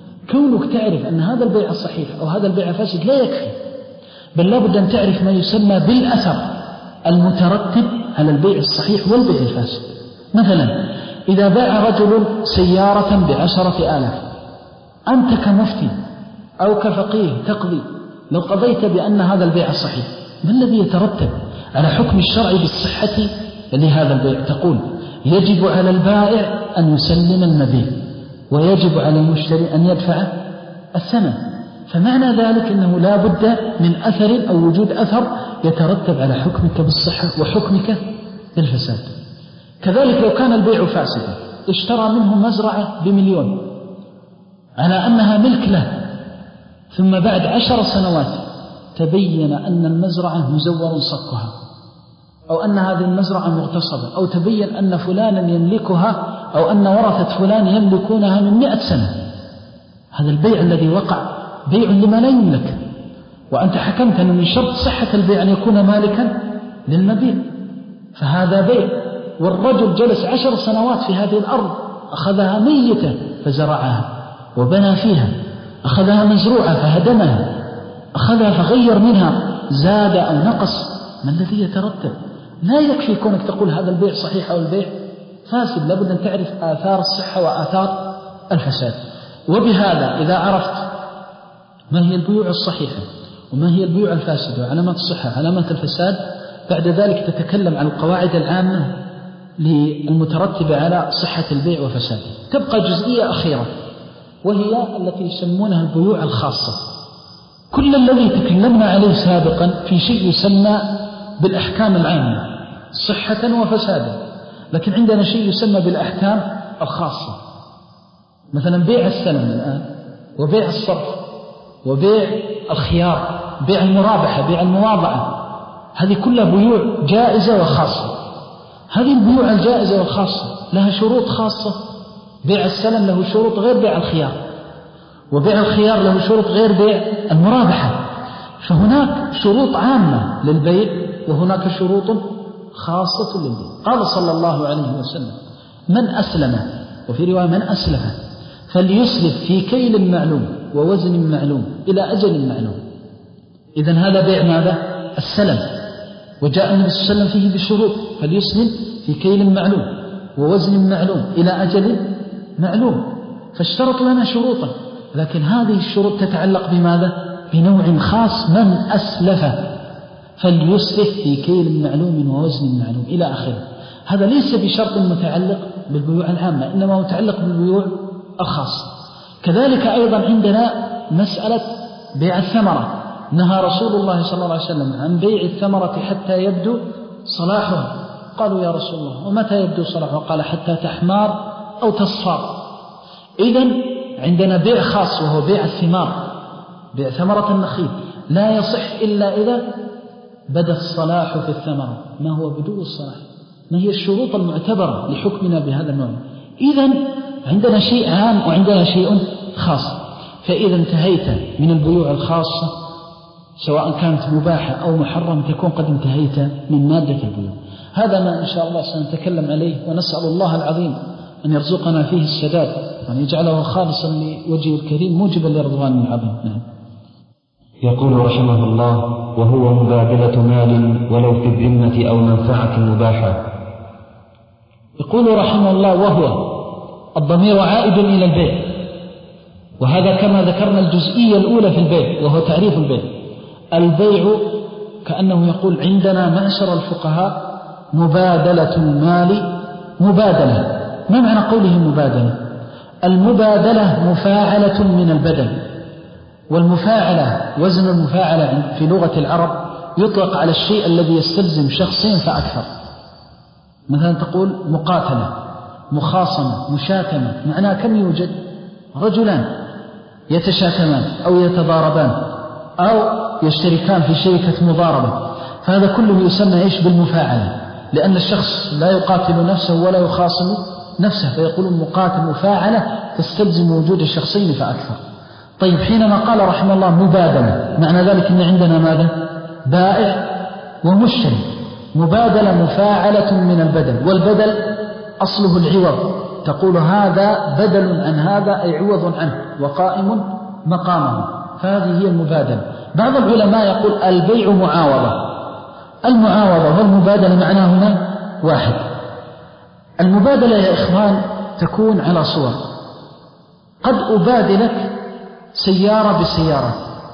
كونك تعرف أن هذا البيع الصحيح أو هذا البيع الفاسد لا يكفي، بل لابد أن تعرف ما يسمى بالأثر المترتب على البيع الصحيح والبيع الفاسد. مثلا إذا باع رجل سيارة بعشرة آلاف، أنت كمفتي أو كفقيه تقضي، لو قضيت بأن هذا البيع صحيح، ما الذي يترتب على حكم الشرع بالصحة لهذا البيع؟ تقول يجب على البائع أن يسلم المبيع، ويجب على المشتري أن يدفع الثمن. فمعنى ذلك أنه لا بد من أثر أو وجود أثر يترتب على حكمك بالصحة وحكمك بالفساد. كذلك لو كان البيع فاسدا، اشترى منه مزرعة بمليون على أنها ملك له، ثم بعد عشر سنوات تبين أن المزرعة مزور صكها، أو أن هذه المزرعة مغتصبة، أو تبين أن فلانا يملكها، أو أن ورثة فلان يملكونها من مئة سنة. هذا البيع الذي وقع بيع لما لا يملك، وأنت حكمت أن من شرط صحة البيع أن يكون مالكا للمبيع، فهذا بيع. والرجل جلس عشر سنوات في هذه الأرض، أخذها ميتة فزرعها وبنى فيها، أخذها مزروعة فهدمها، أخذها فغير منها، زاد أو نقص، ما الذي يترتب؟ لا يكفي كونك تقول هذا البيع صحيح أو البيع فاسد، لابد أن تعرف آثار الصحة وآثار الفساد. وبهذا إذا عرفت ما هي البيوع الصحيحة وما هي البيوع الفاسدة وعلامات الصحة وعلامات الفساد، بعد ذلك تتكلم عن القواعد العامة للمترتبة على صحة البيع وفساده. تبقى جزئية أخيرة وهي التي يسمونها البيوع الخاصة. كل الذي تكلمنا عليه سابقا في شيء يسمى بالأحكام العامة صحة وفسادا، لكن عندنا شيء يسمى بالأحكام الخاصة، مثلا بيع السلم الآن، وبيع الصرف، وبيع الخيار، بيع المرابحة، بيع المواضعة، هذه كلها بيوع جائزة وخاصة. هذه البيوع الجائزة والخاصة لها شروط خاصة. بيع السلم له شروط غير بيع الخيار، وبيع الخيار له شروط غير بيع المرابحة. فهناك شروط عامة للبيع وهناك شروط خاصة للبيع. قال صلى الله عليه وسلم من أسلم، وفي رواية من أسلف، فليسلف في كيل معلوم ووزن معلوم إلى أجل معلوم. إذن هذا بيع ماذا؟ السلم. وجاء النبي صلى الله عليه وسلم فيه بشروط، فليسلم في كيل معلوم ووزن معلوم إلى أجل معلوم، فاشترط لنا شروطا، لكن هذه الشروط تتعلق بماذا؟ بنوع خاص، من أسلف فليسلف في كيل معلوم ووزن معلوم إلى آخره. هذا ليس بشرط متعلق بالبيوع العامة، إنما متعلق بالبيوع الخاصة. كذلك أيضا عندنا مسألة بيع الثمرة، نهى رسول الله صلى الله عليه وسلم عن بيع الثمرة حتى يبدو صلاحها. قالوا يا رسول الله ومتى يبدو صلاحها؟ قال حتى تحمار أو تصفر. إذن عندنا بيع خاص وهو بيع الثمار، بيع ثمرة النخيل، لا يصح إلا إذا بدا الصلاح في الثمرة. ما هو بدو الصلاح؟ ما هي الشروط المعتبرة لحكمنا بهذا النوع؟ إذن عندنا شيء عام وعندنا شيء خاص. فإذا انتهيت من البيوع الخاصة سواء كانت مباحة أو محرم تكون قد انتهيت من مادة البيوع. هذا ما إن شاء الله سنتكلم عليه، ونسأل الله العظيم أن يرزقنا فيه السداد وأن يجعله خالصا لوجهه الكريم موجبا لرضوانه العظيم. نعم. يقول رحمه الله: وهو مبادلة مال ولو في الذمة أو منفعة مباحة. يقول رحمه الله: وهو الضمير عائد إلى البيع، وهذا كما ذكرنا الجزئية الأولى في البيع وهو تعريف البيع. البيع كأنه يقول عندنا معشر الفقهاء مبادلة المال مبادلة. ما معنى قوله مبادلة؟ المبادلة مفاعلة من البدل، والمفاعلة وزن المفاعلة في لغة العرب يطلق على الشيء الذي يستلزم شخصين فأكثر. مثلا تقول مقاتلة، مخاصمة، مشاكمة، معناه كم يوجد؟ رجلان يتشاكمان أو يتضاربان أو يشتركان في شركة مضاربة، فهذا كله يسمى إيش؟ بالمفاعلة، لأن الشخص لا يقاتل نفسه ولا يخاصم نفسه، فيقول مقاتل مفاعلة تستلزم وجود الشخصين فأكثر. طيب حينما قال رحمه الله مبادلة، معنى ذلك أن عندنا ماذا؟ بائع ومشتري. مبادلة مفاعلة من البدل، والبدل أصله العوض، تقول هذا بدل عن هذا أي عوض عنه وقائم مقامه، فهذه هي المبادلة. بعض العلماء يقول البيع معاوضة. المعاوضة والمبادلة معناهما واحد. المبادلة يا إخوان تكون على صور: قد أبادلك سيارة بسيارة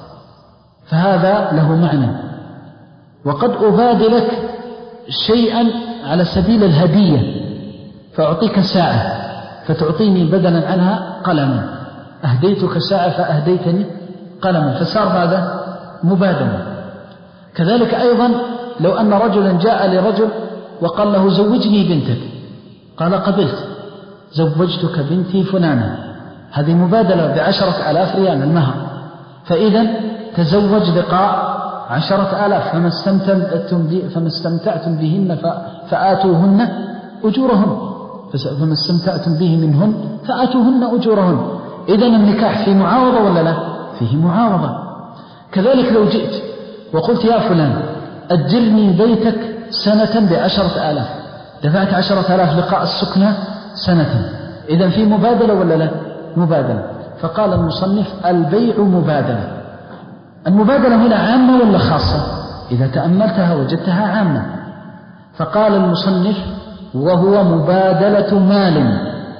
فهذا له معنى، وقد أبادلك شيئا على سبيل الهدية فأعطيك ساعة فتعطيني بدلا عنها قلما، أهديتك ساعة فأهديتني قلما، فصار هذا مبادلة. كذلك أيضا لو أن رجلا جاء لرجل وقال له زوجني بنتك، قال قبلت، زوجتك بنتي فلانة، هذه مبادلة بعشرة آلاف ريال المهر، فإذا تزوج لقاء عشرة آلاف، فما استمتعتم, فما استمتعتم بهن فآتوهن أجورهن، فما استمتعتم به منهن فآتوهن أجورهن. إذن النكاح في معاوضة ولا لا؟ فيه معاوضة. كذلك لو جئت وقلت يا فلان أجرني بيتك سنة بعشرة آلاف، دفعت عشرة آلاف لقاء السكنة سنة، إذن في مبادلة ولا لا؟ مبادلة. فقال المصنف البيع مبادلة. المبادلة هنا عامة ولا خاصة؟ إذا تأملتها وجدتها عامة. فقال المصنف وهو مبادلة مال.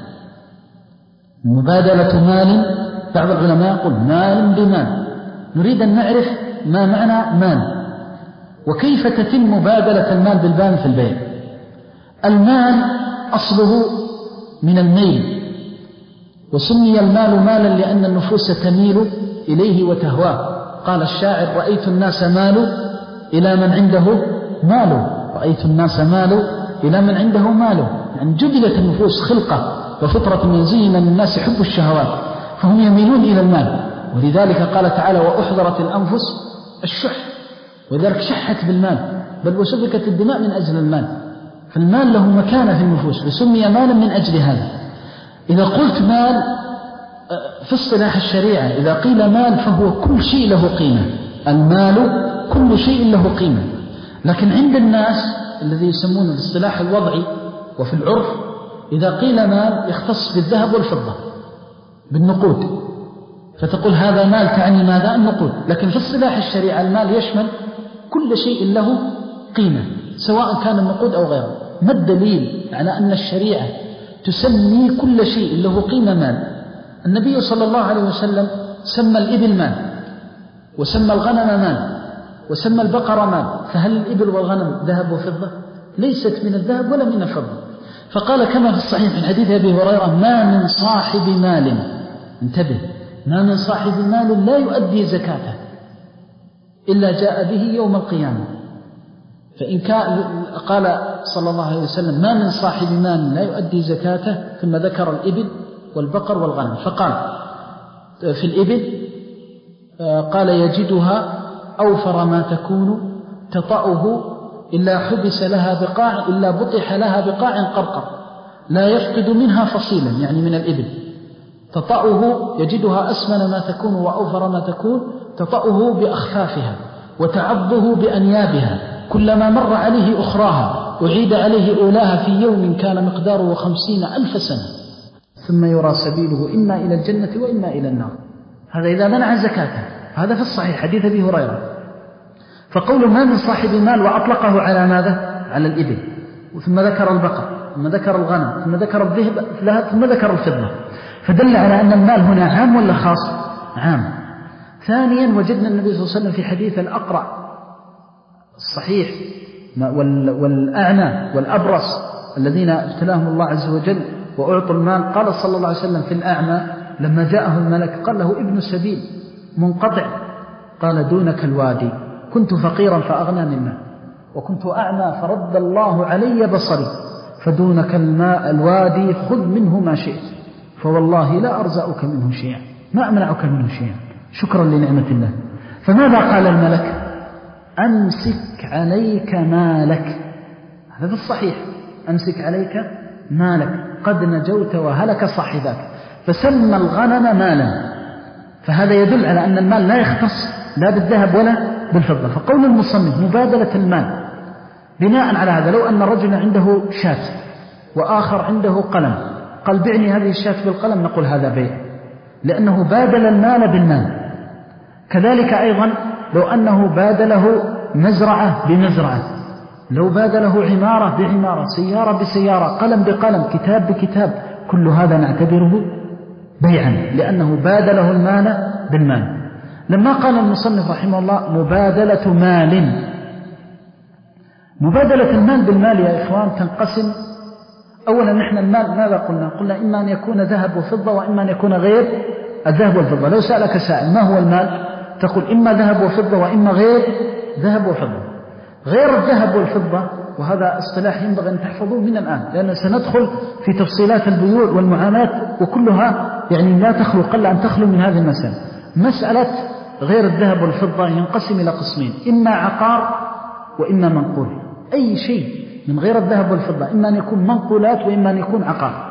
مبادلة مال، بعض العلماء يقول مال بمال. نريد أن نعرف ما معنى مال وكيف تتم مبادلة المال بالمال في البيع. المال أصله من الميل، وسمي المال مالا لأن النفوس تميل إليه وتهواه. قال الشاعر رأيت الناس مالوا إلى من عنده ماله، رأيت الناس مالوا إلى من عنده ماله، يعني جبلت النفوس خلقة وفطرة من زين الناس حب الشهوات، فهم يميلون إلى المال. ولذلك قال تعالى وأحضرت الأنفس الشح، ولذلك شحت بالمال، بل وسفكت الدماء من أجل المال. فالمال له مكانة في النفوس وسمي مالا من أجل هذا. إذا قلت مال في اصطلاح الشريعة، إذا قيل مال فهو كل شيء له قيمة، المال كل شيء له قيمة. لكن عند الناس الذي يسمونه الاصطلاح الوضعي وفي العرف إذا قيل مال يختص بالذهب والفضة بالنقود، فتقول هذا مال تعني ماذا؟ النقود. لكن في اصطلاح الشريعة المال يشمل كل شيء له قيمة سواء كان النقود أو غيره. ما الدليل على أن الشريعة تسمي كل شيء له قيمة مال؟ النبي صلى الله عليه وسلم سمى الإبل مال، وسمى الغنم مال، وسمى البقرة مال. فهل الإبل والغنم ذهب وفضة؟ ليست من الذهب ولا من الفضة. فقال كما في الصحيح من حديث أبي هريرة: ما من صاحب مال، انتبه، ما من صاحب مال لا يؤدي زكاته إلا جاء به يوم القيامة. فإن كان قال صلى الله عليه وسلم: ما من صاحب مال لا يؤدي زكاته، ثم ذكر الإبل والبقر والغنم، فقال في الإبل قال: يجدها أوفر ما تكون تطأه إلا حبس لها بقاع إلا بطح لها بقاع قرقر لا يفقد منها فصيلا، يعني من الإبل. تطأه يجدها أسمن ما تكون وأوفر ما تكون، تطأه بأخفافها وتعضه بأنيابها، كلما مر عليه أخراها أعيد عليه أولاها في يوم كان مقداره خمسين ألف سنة، ثم يرى سبيله إما إلى الجنة وإما إلى النار. هذا إذا منع زكاته. هذا في الصحيح حديث أبي هريرة. فقول ما من صاحب مال وأطلقه على ماذا؟ على الإبل، ثم ذكر البقر، ثم ذكر الغنم، ثم ذكر الذهب، ثم ذكر الفضة، فدل على أن المال هنا عام ولا خاص؟ عام. ثانيا وجدنا النبي صلى الله عليه وسلم في حديث الأقرع الصحيح والأعمى والأبرص الذين ابتلاهم الله عز وجل وأعطوا المال، قال صلى الله عليه وسلم في الأعمى لما جاءه الملك قال له: ابن سبيل منقطع، قال: دونك الوادي، كنت فقيرا فأغناني الماء، وكنت أعمى فرد الله علي بصري، فدونك الماء الوادي خذ منه ما شئت، فوالله لا أرزأك منه شيئا، ما أمنعك منه شيئا، شكرا لنعمة الله. فماذا قال الملك؟ أمسك عليك مالك. هذا الصحيح، أمسك عليك مالك، قد نجوت وهلك صاحبك. فسمى الغنم مالا، فهذا يدل على أن المال لا يختص لا بالذهب ولا بالفضة. فقول المصنف مبادلة المال بناء على هذا، لو أن رجل عنده شاة وآخر عنده قلم، قال: بعني هذه الشاة بالقلم، نقول هذا بيع، لأنه بادل المال بالمال. كذلك أيضا لو أنه بادله مزرعة بمزرعة، لو بادله عمارة بعمارة، سيارة بسيارة، قلم بقلم، كتاب بكتاب، كل هذا نعتبره بيعا لأنه بادله المال بالمال. لما قال المصنف رحمه الله مبادلة مال، مبادلة المال بالمال يا إخوان تنقسم. أولا نحن المال ماذا قلنا؟ قلنا إما أن يكون ذهب وفضة وإما أن يكون غير الذهب والفضة. لو سألك سائل ما هو المال؟ تقول إما ذهب وفضة وإما غير ذهب وفضة. غير الذهب والفضة، وهذا اصطلاح ينبغي أن تحفظوه من الآن، لأن سندخل في تفصيلات البيوع والمعاملات وكلها يعني لا تخلو، قل أن تخلو من هذه المسألة. مسألة غير الذهب والفضة ينقسم إلى قسمين: إما عقار وإما منقول. أي شيء من غير الذهب والفضة إما أن يكون منقولات وإما أن يكون عقار.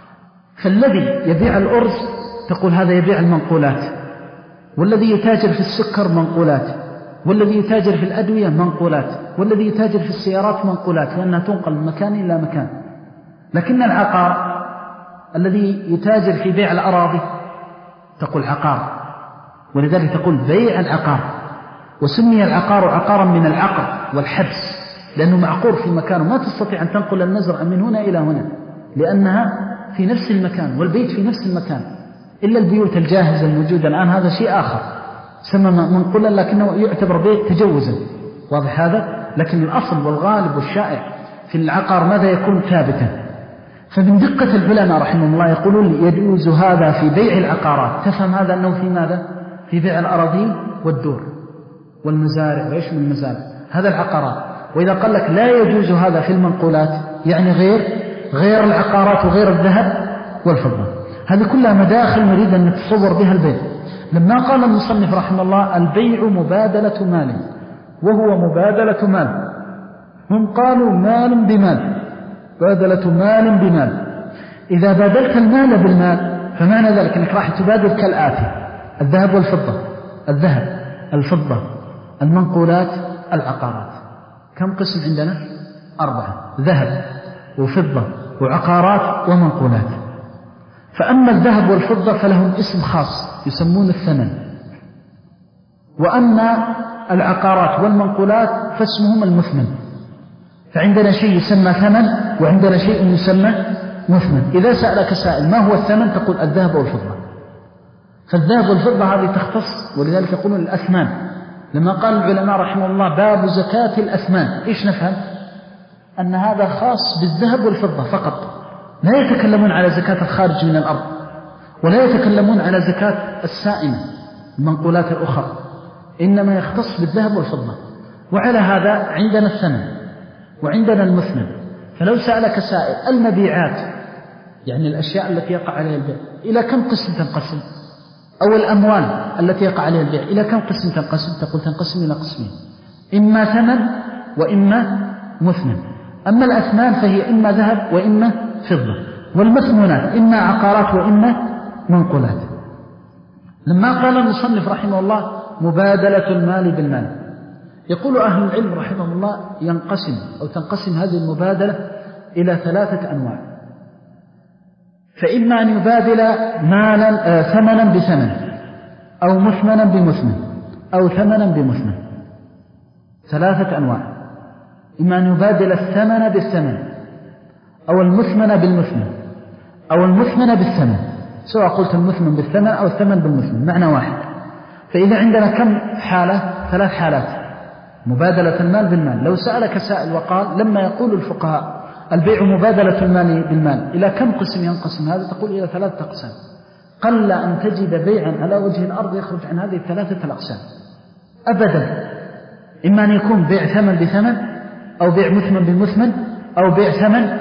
فالذي يبيع الأرز تقول هذا يبيع المنقولات، والذي يتاجر في السكر منقولات، والذي يتاجر في الأدوية منقولات، والذي يتاجر في السيارات منقولات، لأنها تنقل من مكان إلى مكان. لكن العقار الذي يتاجر في بيع الأراضي تقول عقار، ولذلك تقول بيع العقار. وسمي العقار عقارا من العقر والحبس، لأنه معقور في مكانه، ما تستطيع أن تنقل المزرعة من هنا إلى هنا لأنها في نفس المكان، والبيت في نفس المكان، إلا البيوت الجاهزة الموجودة الآن هذا شيء آخر سمى منقولا لكنه يعتبر بيت تجوزا، واضح هذا؟ لكن الأصل والغالب والشائع في العقار ماذا يكون ثابتا. فمن دقة العلماء رحمه الله يقولون يجوز هذا في بيع العقارات. تفهم هذا أنه في ماذا؟ في بيع الأراضي والدور والمزارع ويشمل المزارع، هذا العقارات. وإذا قال لك لا يجوز هذا في المنقولات يعني غير غير العقارات وغير الذهب والفضة. هذه كلها مداخل نريد أن نتصور بها البيع. لما قال المصنف رحمه الله البيع مبادلة مال، وهو مبادلة مال، هم قالوا مال بمال، مبادلة مال بمال. إذا بادلت المال بالمال فمعنى ذلك أنك راح تبادل كالآتي: الذهب والفضة، الذهب، الفضة، المنقولات، العقارات. كم قسم عندنا؟ أربعة: ذهب وفضة وعقارات ومنقولات. فأما الذهب والفضة فلهم اسم خاص يسمون الثمن، وأما العقارات والمنقولات فاسمهم المثمن. فعندنا شيء يسمى ثمن وعندنا شيء يسمى مثمن. إذا سألك سائل ما هو الثمن تقول الذهب والفضة. فالذهب والفضة هذه تختص، ولذلك يقولون الأثمان. لما قال العلماء رحمه الله باب زكاة الأثمان، إيش نفهم؟ أن هذا خاص بالذهب والفضة فقط، لا يتكلمون على زكاة الخارج من الأرض، ولا يتكلمون على زكاة السائمة المنقولات الأخرى، إنما يختص بالذهب والفضة. وعلى هذا عندنا الثمن وعندنا المثمن. فلو سألك سائل المبيعات، يعني الأشياء التي يقع عليها البيع، إلى كم قسم تنقسم؟ أو الأموال التي يقع عليها البيع إلى كم قسم تنقسم؟ تقول تنقسم إلى قسمين: إما ثمن وإما مثمن. أما الأثمان فهي إما ذهب وإما فضة، والمثمنات إما عقارات وإما منقولات. لما قال المصنف رحمه الله مبادلة المال بالمال، يقول أهل العلم رحمه الله ينقسم أو تنقسم هذه المبادلة إلى ثلاثة أنواع. فإما أن يبادل مالا آه ثمنا بثمن، أو مثمنا بمثمن، أو ثمنا بمثمن. ثلاثة أنواع: إما أن يبادل الثمن بالثمن، أو المثمن بالمثمن، أو المثمن بالثمن. سواء قلت المثمن بالثمن أو الثمن بالمثمن معنى واحد. فإذا عندنا كم حالة؟ ثلاث حالات: مبادلة المال بالمال. لو سألك سائل وقال لما يقول الفقهاء البيع مبادلة المال بالمال إلى كم قسم ينقسم هذا؟ تقول إلى ثلاثة أقسام. قل أن تجد بيعا على وجه الأرض يخرج عن هذه الثلاثة الأقسام أبدا. إما أن يكون بيع ثمن بثمن، أو بيع مثمن بمثمن، أو بيع ثمن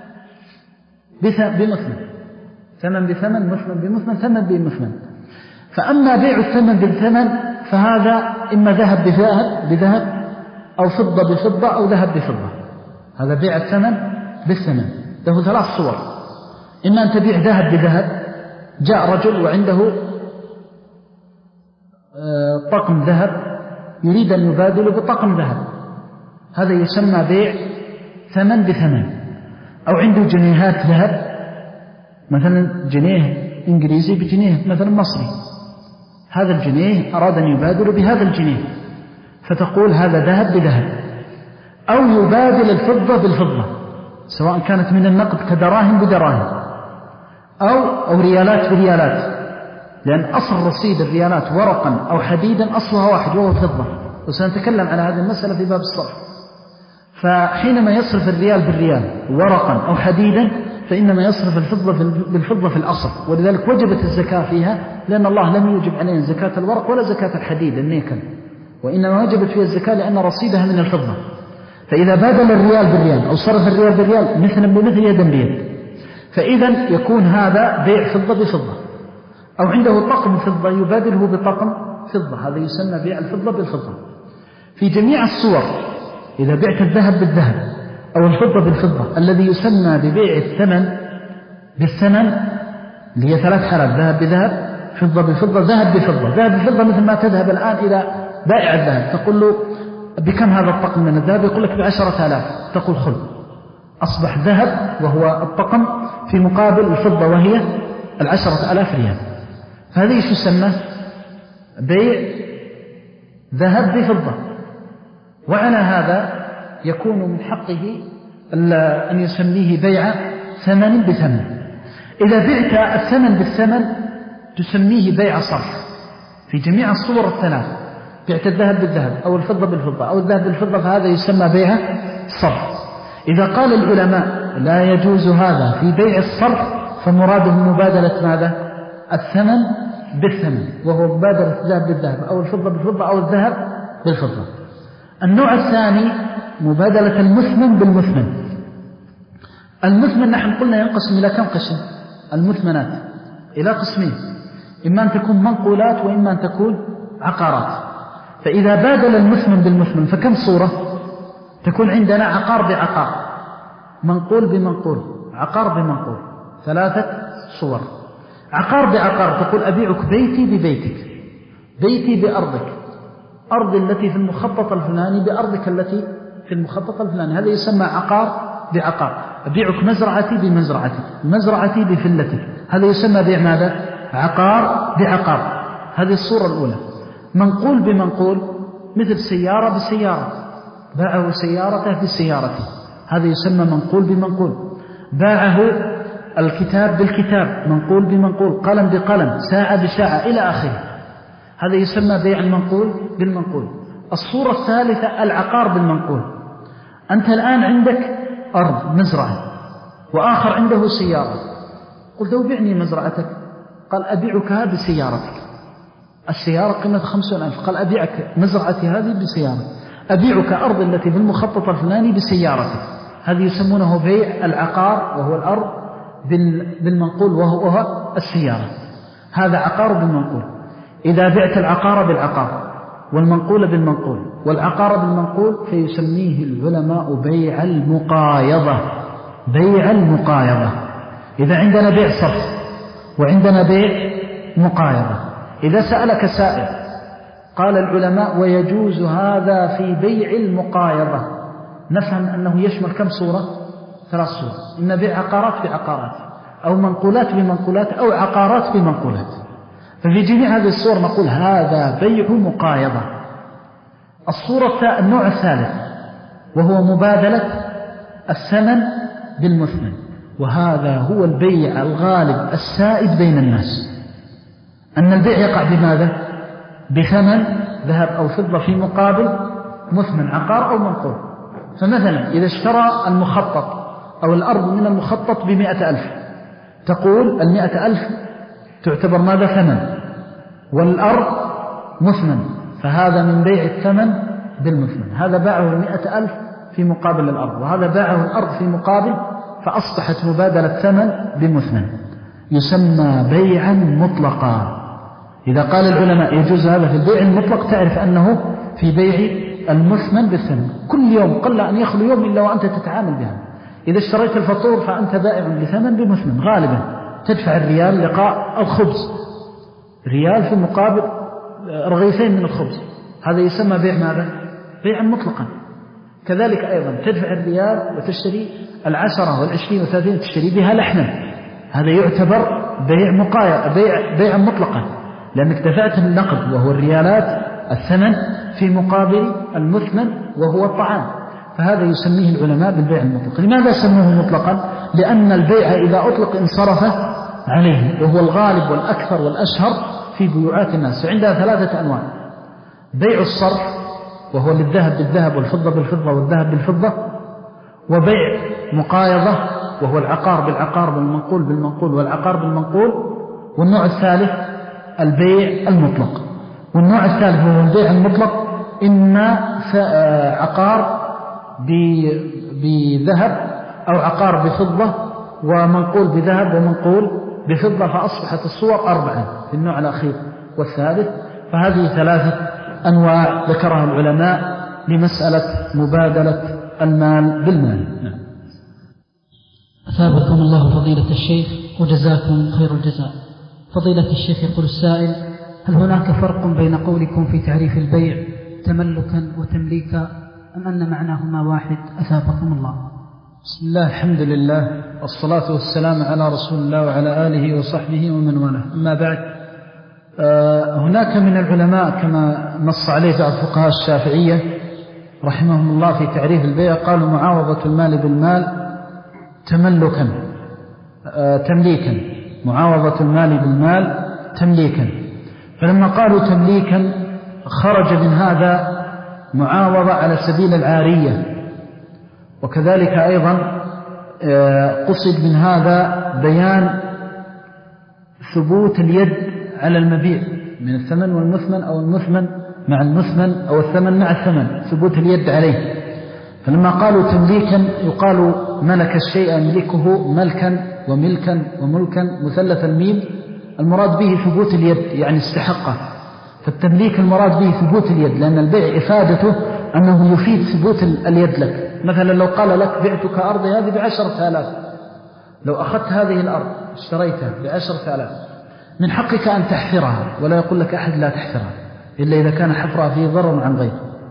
بمثمن، ثمن بثمن، مثمن بمثمن، ثمن بمثمن. فأما بيع الثمن بالثمن فهذا إما ذهب بذهب بذهب، أو فضة بفضة، أو ذهب بفضة. هذا بيع الثمن بالثمن، له ثلاث صور: إما أن تبيع ذهب بذهب، جاء رجل وعنده طقم ذهب يريد أن يبادله بطقم ذهب، هذا يسمى بيع ثمن بثمن. أو عنده جنيهات ذهب، مثلا جنيه إنجليزي بجنيه مثلا مصري، هذا الجنيه أراد أن يبادل بهذا الجنيه، فتقول هذا ذهب بذهب. أو يبادل الفضة بالفضة، سواء كانت من النقد كدراهم بدراهم، أو, أو ريالات بريالات، لأن أصل رصيد الريالات ورقا أو حديدا أصلها واحد وهو فضة، وسنتكلم على هذه المسألة في باب الصرف. فحينما يصرف الريال بالريال ورقا أو حديدا فإنما يصرف الفضة بالفضة في الأصل، ولذلك وجبت الزكاة فيها، لأن الله لم يوجب علينا زكاة الورق ولا زكاة الحديد النيكل، وإنما وجبت فيها الزكاة لأن رصيدها من الفضة. فإذا بادل الريال بالريال أو صرف الريال بالريال مثلا بمثل يدا بيد، فإذا يكون هذا بيع فضة بفضة. أو عنده طقم فضة يبادله بطقم فضة، هذا يسمى بيع الفضة بالفضة. في جميع الصور إذا بعت الذهب بالذهب أو الفضة بالفضة، الذي يسمى ببيع الثمن بالثمن اللي هي ثلاث حالات: ذهب بذهب، فضة بفضة، ذهب بفضة. ذهب بفضة مثل ما تذهب الآن إلى بائع الذهب تقول له بكم هذا الطقم من الذهب؟ يقول لك بعشرة آلاف، تقول خذ، أصبح ذهب وهو الطقم في مقابل الفضة وهي العشرة آلاف ريال. هذه ايش يسمى؟ بيع ذهب بفضة. وعلى هذا يكون من حقه أن يسميه بيع ثمن بثمن. إذا بعت الثمن بالثمن تسميه بيع صرف في جميع الصور الثلاث: بعت الذهب بالذهب أو الفضة بالفضة أو الذهب بالفضة، فهذا يسمى بيع صرف. إذا قال العلماء لا يجوز هذا في بيع الصرف فمراده مبادلة ماذا؟ الثمن بالثمن، وهو مبادلة الذهب بالذهب أو الفضة بالفضة أو الذهب بالفضة. النوع الثاني مبادلة المثمن بالمثمن. المثمن نحن قلنا ينقسم إلى كم قسم؟ المثمنات إلى قسمين: إما أن تكون منقولات وإما أن تكون عقارات. فإذا بادل المثمن بالمثمن فكم صورة؟ تكون عندنا عقار بعقار، منقول بمنقول، عقار بمنقول، ثلاثة صور. عقار بعقار تقول أبيعك بيتي ببيتك، بيتي بأرضك، أرض التي في المخطط الفلاني بأرضك التي في في المخطط الفلاني، هذا يسمى عقار بعقار. أبيعك مزرعتي بمزرعتي، مزرعتي بفلتك، هذا يسمى بيع ماذا؟ عقار بعقار. هذه الصورة الأولى. منقول بمنقول مثل سيارة بسيارة، باعه سيارته بسيارته، هذا يسمى منقول بمنقول. باعه الكتاب بالكتاب، منقول بمنقول، قلم بقلم، ساعة بساعة إلى آخره، هذا يسمى بيع المنقول بالمنقول. الصورة الثالثة العقار بالمنقول. أنت الآن عندك أرض مزرعة وآخر عنده سيارة، قلت له بعني مزرعتك، قال أبيعكها بسيارتك، السيارة قيمة خمسون ألف، قال أبيعك مزرعتي هذه بسيارة، أبيعك أرض التي بالمخطط الفلاني بسيارتك، هذا يسمونه بيع العقار وهو الأرض بالمنقول وهو السيارة، هذا عقار بالمنقول. إذا بعت العقار بالعقار والمنقول بالمنقول والعقار بالمنقول فيسميه العلماء بيع المقايضة، بيع المقايضة. إذا عندنا بيع صرف وعندنا بيع مقايضة، إذا سألك سائل قال العلماء ويجوز هذا في بيع المقايضة، نفهم أنه يشمل كم صورة؟ ثلاث صور، إما بيع عقارات بعقارات أو منقولات بمنقولات أو عقارات بمنقولات. ففي جميع هذه الصور نقول هذا بيع مقايضة. الصورة النوع الثالث وهو مبادلة الثمن بالمثمن، وهذا هو البيع الغالب السائد بين الناس، أن البيع يقع بماذا؟ بثمن ذهب أو فضة في مقابل مثمن عقار أو منقول. فمثلا إذا اشترى المخطط أو الأرض من المخطط بمئة ألف، تقول المئة ألف تعتبر ماذا؟ ثمن، والأرض مثمن، فهذا من بيع الثمن بالمثمن، هذا باعه المئة ألف في مقابل الأرض، وهذا باعه الأرض في مقابل، فأصبحت مبادلة ثمن بمثمن، يسمى بيعا مطلقا. إذا قال العلماء يجوز هذا في البيع المطلق، تعرف أنه في بيع المثمن بالثمن، كل يوم قل أن يخلو يوم إلا وأنت تتعامل بها. إذا اشتريت الفطور فأنت بائع بثمن بمثمن، غالبا تدفع الريال لقاء الخبز، ريال في مقابل رغيفين من الخبز، هذا يسمى بيع ماذا؟ بيعا مطلقا. كذلك أيضا تدفع الريال وتشتري العشرة والعشرين والثلاثين تشتري بها لحما، هذا يعتبر بيع مقايض، بيع بيعا مطلقا، لأنك دفعت النقد وهو الريالات الثمن في مقابل المثمن وهو الطعام، فهذا يسميه العلماء بالبيع المطلق. لماذا سموه مطلقا؟ لأن البيع إذا أطلق انصرف عليه، وهو الغالب والأكثر والأشهر في بيوعات الناس. فعندها ثلاثة أنواع: بيع الصرف وهو للذهب بالذهب والفضة بالفضة والذهب بالفضة، وبيع مقايضة وهو العقار بالعقار والمنقول بالمنقول والعقار بالمنقول، والنوع الثالث البيع المطلق. والنوع الثالث هو البيع المطلق، إما عقار بذهب أو عقار بفضة ومنقول بذهب ومنقول بفضة، فأصبحت الصور أربعة في النوع الأخير والثالث. فهذه ثلاثة أنواع ذكرها العلماء لمسألة مبادلة المال بالمال. أثابكم الله فضيلة الشيخ وجزاكم خير الجزاء. فضيلة الشيخ يقول السائل: هل هناك فرق بين قولكم في تعريف البيع تملكا وتمليكا، أم أن معناهما واحد؟ أثابكم الله. بسم الله، الحمد لله، والصلاة والسلام على رسول الله وعلى آله وصحبه ومن والاه. أما بعد، هناك من العلماء كما نص عليه بعض فقهاء الشافعية رحمهم الله في تعريف البيع، قالوا معاوضة المال بالمال تملكا تمليكا، معاوضة المال بالمال تمليكا. فلما قالوا تمليكا خرج من هذا معاوضة على سبيل العارية، وكذلك أيضا قصد من هذا بيان ثبوت اليد على المبيع من الثمن والمثمن، أو المثمن مع المثمن أو الثمن مع الثمن، ثبوت اليد عليه. فلما قالوا تمليكا يقال ملك الشيء يملكه ملكا وملكا وملكا مثلث الميم، المراد به ثبوت اليد يعني استحقه. فالتمليك المراد به ثبوت اليد، لأن البيع إفادته أنه يفيد ثبوت اليد لك. مثلا لو قال لك بعتك أرضي هذه بعشرة آلاف، لو أخذت هذه الأرض اشتريتها بعشرة آلاف، من حقك أن تحفرها، ولا يقول لك أحد لا تحفرها إلا إذا كان حفرها فيه ضرر عن غيره.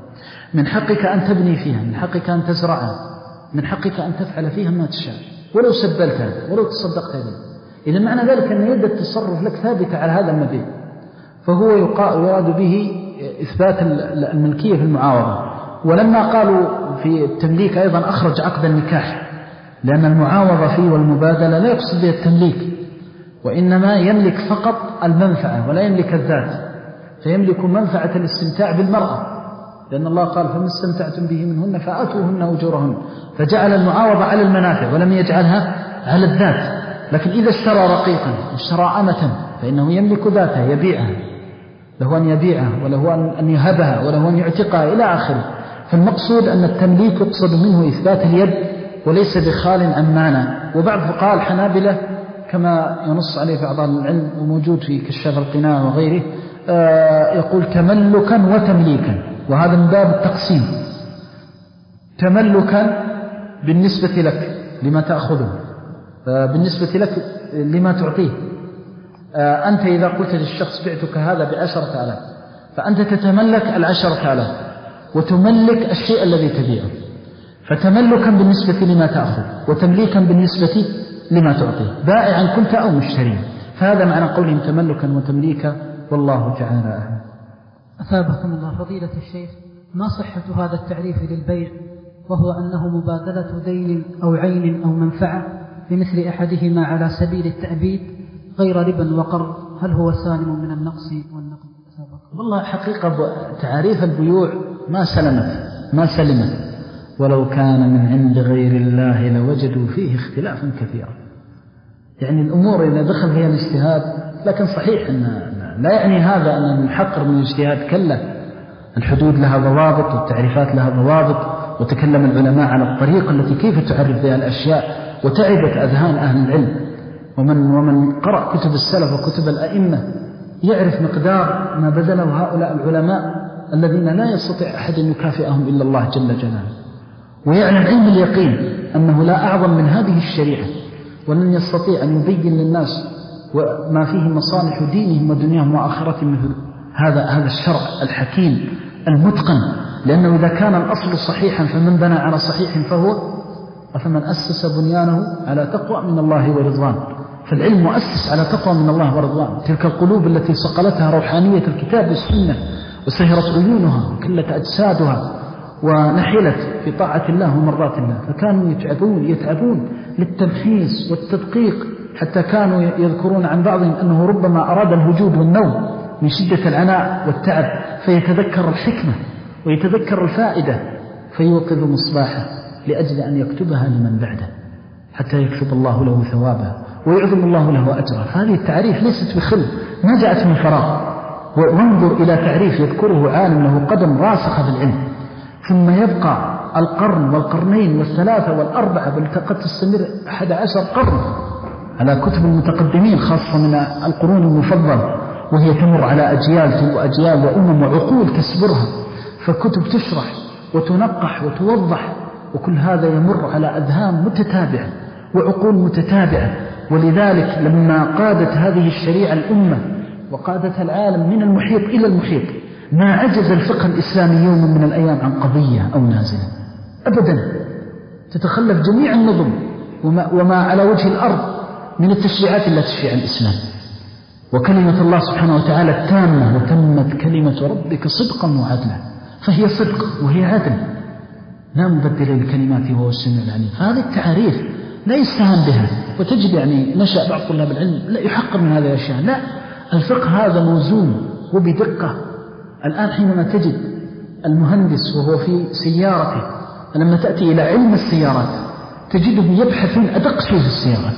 من حقك أن تبني فيها، من حقك أن تزرعها، من حقك أن تفعل فيها ما تشاء، ولو سبلتها ولو تصدقت بها. إذا معنى ذلك أن يد التصرف لك ثابتة على هذا المبيت، فهو يراد به إثبات الملكية في المعاوضة. ولما قالوا في التمليك أيضا أخرج عقد النكاح، لأن المعاوضة فيه والمبادلة لا يقصد بها التمليك، وإنما يملك فقط المنفعة ولا يملك الذات، فيملك منفعة الاستمتاع بالمرأة، لأن الله قال فما استمتعتم به منهن فآتوهن أجورهن، فجعل المعاوضة على المنافع ولم يجعلها على الذات. لكن إذا اشترى رقيقا اشترى أمة فإنه يملك ذاتها يبيعها، له أن يبيعها وله أن يهبها وله أن يعتقها إلى آخره. فالمقصود أن التمليك يقصد منه إثبات اليد وليس بخال عن معنى. وبعض فقهاء الحنابلة كما ينص عليه بعض العلم وموجود في كشاف القناع وغيره يقول تملكا وتمليكا، وهذا من باب التقسيم. تملكا بالنسبة لك لما تأخذه، بالنسبة لك لما تعطيه. أنت إذا قلت للشخص بعتك هذا بعشرة آلاف فأنت تتملك العشرة آلاف وتملك الشيء الذي تبيعه، فتملكا بالنسبة لما تأخذ وتمليكا بالنسبة لما تعطيه، بائعا كنت أو مشتريا. فهذا معنى قولهم تملكا وتمليكا، والله تعالى أعلم. أثابكم الله فضيلة الشيخ، ما صحة هذا التعريف للبيع وهو أنه مبادلة دين أو عين أو منفعة بمثل أحدهما على سبيل التأبيد غير ربا وقرض، هل هو سالم من النقص والنقد؟ والله حقيقة تعريف البيوع ما سلمت ما سلمت ولو كان من عند غير الله لوجدوا فيه اختلافا كثيرا. يعني الأمور إذا دخل فيها الاجتهاد، لكن صحيح أن لا يعني هذا أن نحقر من الاجتهاد، كلا الحدود لها ضوابط والتعريفات لها ضوابط، وتكلم العلماء على الطريقة التي كيف تعرف بها الأشياء، وتعبت أذهان أهل العلم. ومن, ومن قرأ كتب السلف وكتب الأئمة يعرف مقدار ما بذله هؤلاء العلماء الذين لا يستطيع أحد أن يكافئهم إلا الله جل جلاله، ويعلم علم اليقين أنه لا أعظم من هذه الشريعة، ولن يستطيع أن يبين للناس وما فيه مصالح دينهم ودنياهم وآخرتهم مثل هذا هذا الشرع الحكيم المتقن. لأنه إذا كان الأصل صحيحا فمن بنى على صحيح فهو، أفمن أسس بنيانه على تقوى من الله ورضوان. فالعلم مؤسس على تقوى من الله ورضوان. تلك القلوب التي صقلتها روحانية الكتاب والسنة وسهرت عيونها وكلت أجسادها ونحلت في طاعة الله ومرضات الله، فكانوا يتعبون يتعبون للتمحيص والتدقيق، حتى كانوا يذكرون عن بعضهم أنه ربما أراد الهجود والنوم من شدة العناء والتعب، فيتذكر الحكمة ويتذكر الفائدة فيوقظ مصباحه لأجل أن يكتبها لمن بعده حتى يكتب الله له ثوابها ويعظم الله له أجره. هذه التعريف ليست بخل، ما جاءت من فراغ. وانظر إلى تعريف يذكره عالم له قدم راسخة في العلم، ثم يبقى القرن والقرنين والثلاثة والأربعة، بل قد تستمر أحد عشر قرن على كتب المتقدمين، خاصة من القرون المفضلة، وهي تمر على أجيال وأجيال وأمم وعقول تسبرها، فكتب تشرح وتنقح وتوضح، وكل هذا يمر على أذهان متتابعة وعقول متتابعة. ولذلك لما قادت هذه الشريعة الأمة وقادت العالم من المحيط إلى المحيط، ما عجز الفقه الإسلامي يوم من الأيام عن قضية أو نازلة أبدا. تتخلف جميع النظم وما, وما على وجه الأرض من التشريعات التي تشريع الإسلام. وكلمة الله سبحانه وتعالى التامة، وتمت كلمة ربك صدقا وعدلا، فهي صدق وهي عدل، لا مبدل لكلماته وهو السميع العليم. فهذه التعاريف لا يستهان بها. وتجد يعني نشأ بعض طلاب العلم لا يحقر من هذه الأشياء، لا، الفقه هذا موزون وبدقة. الآن حينما تجد المهندس وهو في سيارته، لما تأتي إلى علم السيارات تجدهم يبحثون أدق شيء في السيارات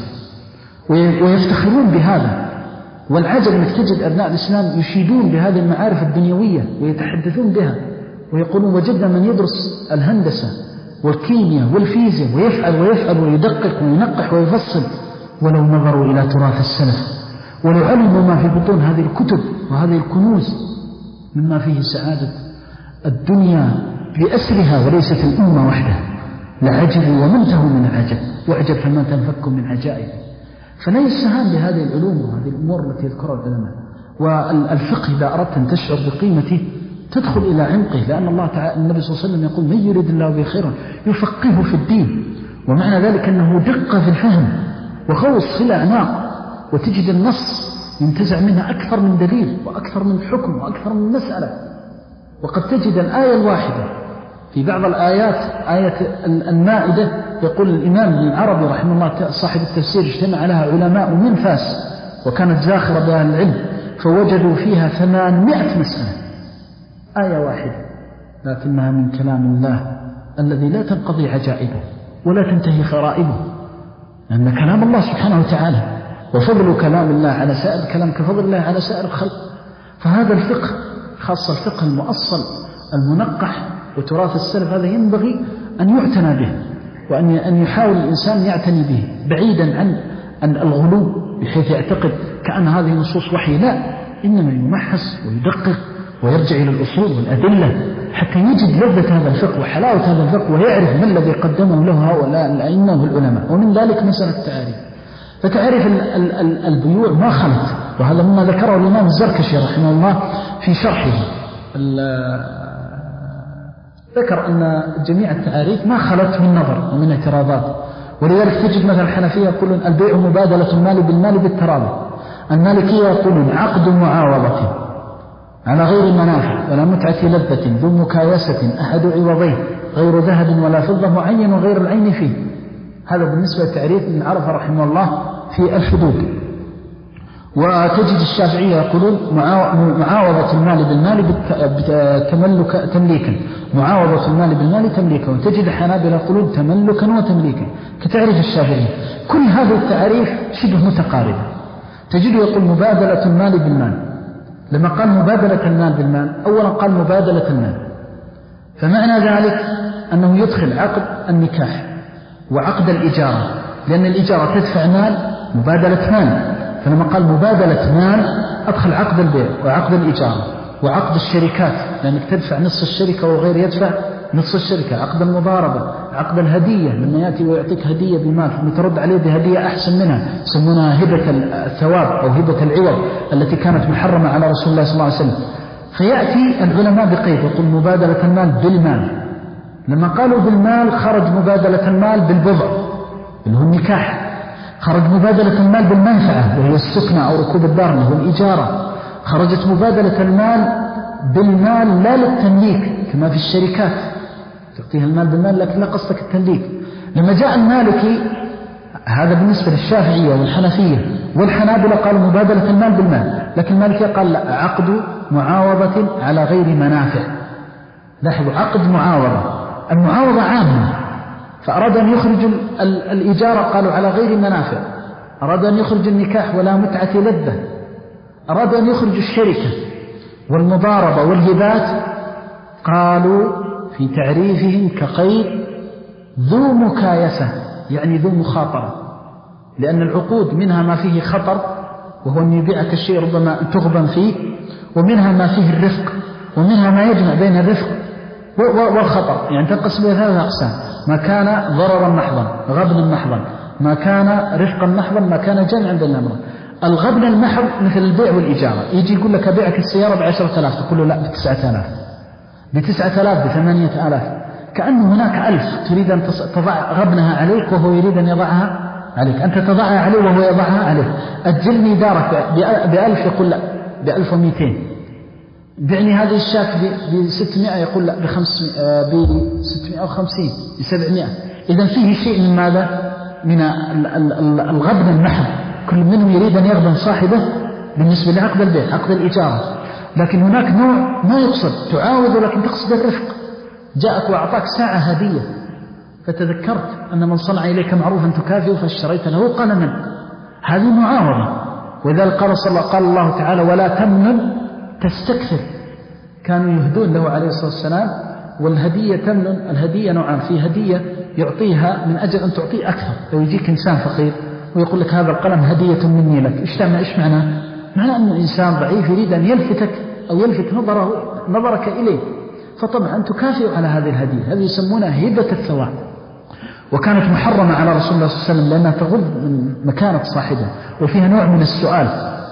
ويفتخرون بهذا. والعجب أنك تجد أبناء الإسلام يشيدون بهذه المعارف الدنيوية ويتحدثون بها، ويقولون وجدنا من يدرس الهندسة والكيمياء والفيزياء ويفعل ويفعل ويدقق وينقح ويفصل، ولو نظروا إلى تراث السلف ولو علموا ما في بطون هذه الكتب وهذه الكنوز مما فيه سعادة الدنيا بأسرها وليست الأمة وحدها لعجبوا ومنتهوا من العجب، واعجب فما تنفك من عجائب. فلا يستهان بهذه العلوم وهذه الأمور التي يذكرها العلماء. والفقه إذا أردت أن تشعر بقيمته تدخل إلى عمقه، لأن الله تعالى النبي صلى الله عليه وسلم يقول من يريد الله به خيرا يفقهه في الدين، ومعنى ذلك أنه دقة في الفهم وغوص في الأعناق، وتجد النص ينتزع منها أكثر من دليل وأكثر من حكم وأكثر من مسألة. وقد تجد الآية الواحدة في بعض الآيات، آية المائدة، يقول الإمام ابن العربي رحمه الله صاحب التفسير اجتمع لها علماء من فاس وكانت زاخرة بها العلم، فوجدوا فيها ثمانمائة مسألة، آية واحدة لكنها من كلام الله الذي لا تنقضي عجائبه ولا تنتهي غرائبه، لأن كلام الله سبحانه وتعالى، وفضل كلام الله على سائر الكلام كفضل الله على سائر الخلق. فهذا الفقه، خاصة الفقه المؤصل المنقح وتراث السلف، هذا ينبغي أن يعتنى به، وأن أن يحاول الإنسان يعتني به بعيدا عن عن الغلو بحيث يعتقد كأن هذه نصوص وحي، لا، إنما يمحص ويدقق ويرجع إلى الأصول والأدلة حتى يجد لذة هذا الفقه وحلاوة هذا الفقه، ويعرف ما الذي قدمه له هؤلاء الأئمة والعلماء. ومن ذلك مسألة التعاريف. فتعرف البيوع ما خلت، وهذا مما ذكره الإمام الزركشي رحمه الله في شرحه، ذكر أن جميع التعاريف ما خلت من نظر ومن اعتراضات. ولذلك تجد مثلا الحنفية يقولون البيع مبادلة المال بالمال بالتراضي، المالكية يقولون عقد معاوضة على غير منافع ولا متعة لذة ذو مكايسة أحد عوضين غير ذهب ولا فضة معين وغير العين فيه. هذا بالنسبة للتعريف ابن عرفة رحمه الله في الحدود. وتجد الشافعية يقولون معاوضة المال بالمال تملك تمليكا، معاوضة المال بالمال تمليكا. وتجد الحنابلة يقولون تملكا وتمليكا كتعريف الشافعية. كل هذه التعريف شبه متقاربة. تجد يقول مبادلة المال بالمال، لما قال مبادلة المال بالمال أولا قال مبادلة المال، فمعنى ذلك أنه يدخل عقد النكاح وعقد الإجارة، لأن الإجارة تدفع مال، مبادلة مال. فلما قال مبادلة مال أدخل عقد البيع وعقد الإجارة وعقد الشركات، لأنك تدفع نصف الشركة وغير يدفع نصف الشركة، عقد المضاربة، عقد الهدية، لما يأتي ويعطيك هدية بمال ثم ترد عليه بهدية أحسن منها، يسمونها هبة الثواب أو هبة العوض التي كانت محرمة على رسول الله صلى الله عليه وسلم. فيأتي العلماء بقيد يقول مبادلة المال بالمال. لما قالوا بالمال خرج مبادلة المال بالبضع اللي هو النكاح، خرج مبادلة المال بالمنفعة وهي السكنة أو ركوب الدار اللي هو الإجارة، خرجت مبادلة المال بالمال لا للتمليك كما في الشركات تعطيها المال بالمال لكن لا قصدك التمليك. لما جاء المالكي، هذا بالنسبة للشافعية والحنفية والحنابلة قالوا مبادلة المال بالمال، لكن المالكي قال لا، عقد معاوضة على غير منافع. لاحظوا، عقد معاوضة، المعاوضة عامة، فأراد أن يخرج الإجارة قالوا على غير منافع، أراد أن يخرج النكاح ولا متعة لذة، أراد أن يخرج الشركة والمضاربة والهبات قالوا في تعريفهم كقيد ذو مكايسة، يعني ذو مخاطرة، لأن العقود منها ما فيه خطر وهو أن يبيعك الشيء ربما تغبن فيه، ومنها ما فيه الرفق، ومنها ما يجمع بين الرفق والخطر، يعني تنقسم إلى ثلاثة أقسام: ما كان ضررا محضا، غبنا محضا، ما كان رفقا محضا، ما كان جمعا بين الأمرين. الغبن المحض مثل البيع والإجارة، يجي يقول لك أبيعك السيارة بعشرة آلاف، تقول له لا بتسعة آلاف، بتسعة آلاف، بثمانية آلاف، كأنه هناك ألف تريد أن تضع غبنها عليك وهو يريد أن يضعها عليك، أنت تضعها عليه وهو يضعها عليك. أجلني دارك بألف، يقول لا بألف ومئتين. بعني هذه الشاة بستمائة، يقول لا بستمائة وخمسين، بسبعمائة. إذن فيه شيء من ماذا؟ من الغبن المحض، كل منهم يريد أن يغبن صاحبه بالنسبة لعقد البيع، عقد الإجارة. لكن هناك نوع ما يقصد، تعاوض لكن تقصد الرفق. جاءك وأعطاك ساعة هدية فتذكرت أن من صنع إليك معروفا تكافئه فاشتريت له قلما، هذه معاوضة. وإذا قال صلى قال الله تعالى ولا تمنن تستكثر، كانوا يهدون له عليه الصلاة والسلام. والهدية تمنن، الهدية نوعان، في هدية يعطيها من أجل أن تعطيه أكثر. لو يجيك إنسان فقير ويقول لك هذا القلم هدية مني لك، إيش تعمل؟ إيش معناه؟ معناه أن الإنسان ضعيف يريد أن يلفتك أو يلفت نظره نظرك إليه، فطبعا تكافئ على هذه الهدية. هذه يسمونها هبة الثواب، وكانت محرمة على رسول الله صلى الله عليه وسلم لأنها تغض من مكانة صاحبها، وفيها نوع من السؤال،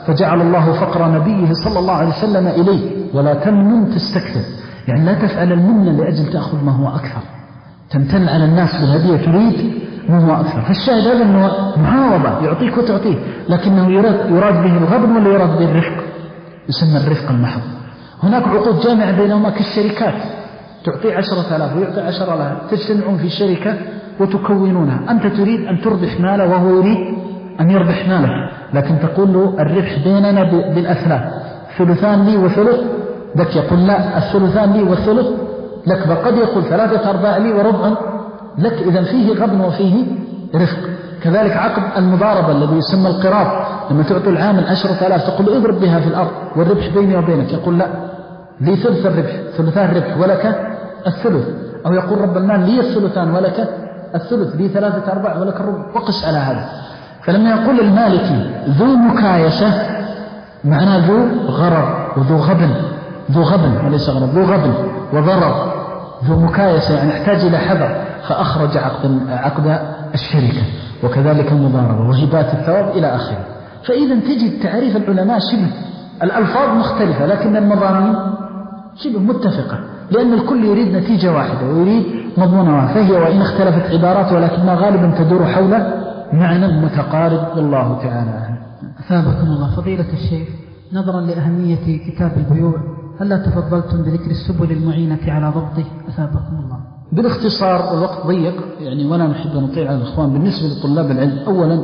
فجعل الله فقر نبيه صلى الله عليه وسلم إليه: ولا تمنن تستكثر، يعني لا تفعل المن لأجل تأخذ ما هو أكثر، تمتن على الناس بالهدية تريد ما هو أكثر. فالشاهد هذا أنه معاوضة، يعطيك وتعطيه، لكنه يراد, يراد به الغبن ولا يراد به الرفق؟ يسمى الرفق المحض. هناك عقود جامعة بينهما كالشركات، تعطي عشرة آلاف ويعطي عشرة آلاف، تجتمعون في شركة وتكونونها، أنت تريد أن تربح ماله وهو يريد أن يربح ماله، لكن تقول له الربح بيننا بالأثلاث، ثلثان لي وثلث لك، يقول لا، الثلثان لي والثلث لك، بل قد يقول ثلاثة أرباع لي وربع لك. إذن فيه غبن وفيه رفق. كذلك عقد المضاربة الذي يسمى القراض، لما تعطي العامل عشرة آلاف تقول له اضرب بها في الأرض والربح بيني وبينك، يقول لا، لي ثلث الربح، ثلثان الربح ولك الثلث. أو يقول رب المال لي الثلثان ولك الثلث، لي ثلاثة أرباع ولك الربع، وقس على هذا. فلما يقول المالكي ذو مكايسة معناه ذو غرر وذو غبن، ذو غبن وليس غرر، ذو غبن وضرر، ذو مكايسة يعني يحتاج إلى حذر، فأخرج عقد, عقد الشركة. وكذلك المضاربة وهبات الثواب إلى آخره. فإذا تجد تعريف العلماء شبه الألفاظ مختلفة، لكن المضامين شبه متفقة، لأن الكل يريد نتيجة واحدة ويريد مضمون واحد، فهي وإن اختلفت عبارات ولكنها غالبا تدور حول معنى متقارب. والله تعالى أعلم. أثابكم الله. فضيلة الشيخ، نظرا لأهمية كتاب البيوع، هل تفضلتم بذكر السبل المعينة على ضبطه؟ أثابكم الله. بالاختصار، والوقت ضيق يعني ولا نحب أن نطيع على الإخوان. بالنسبة لطلاب العلم، أولا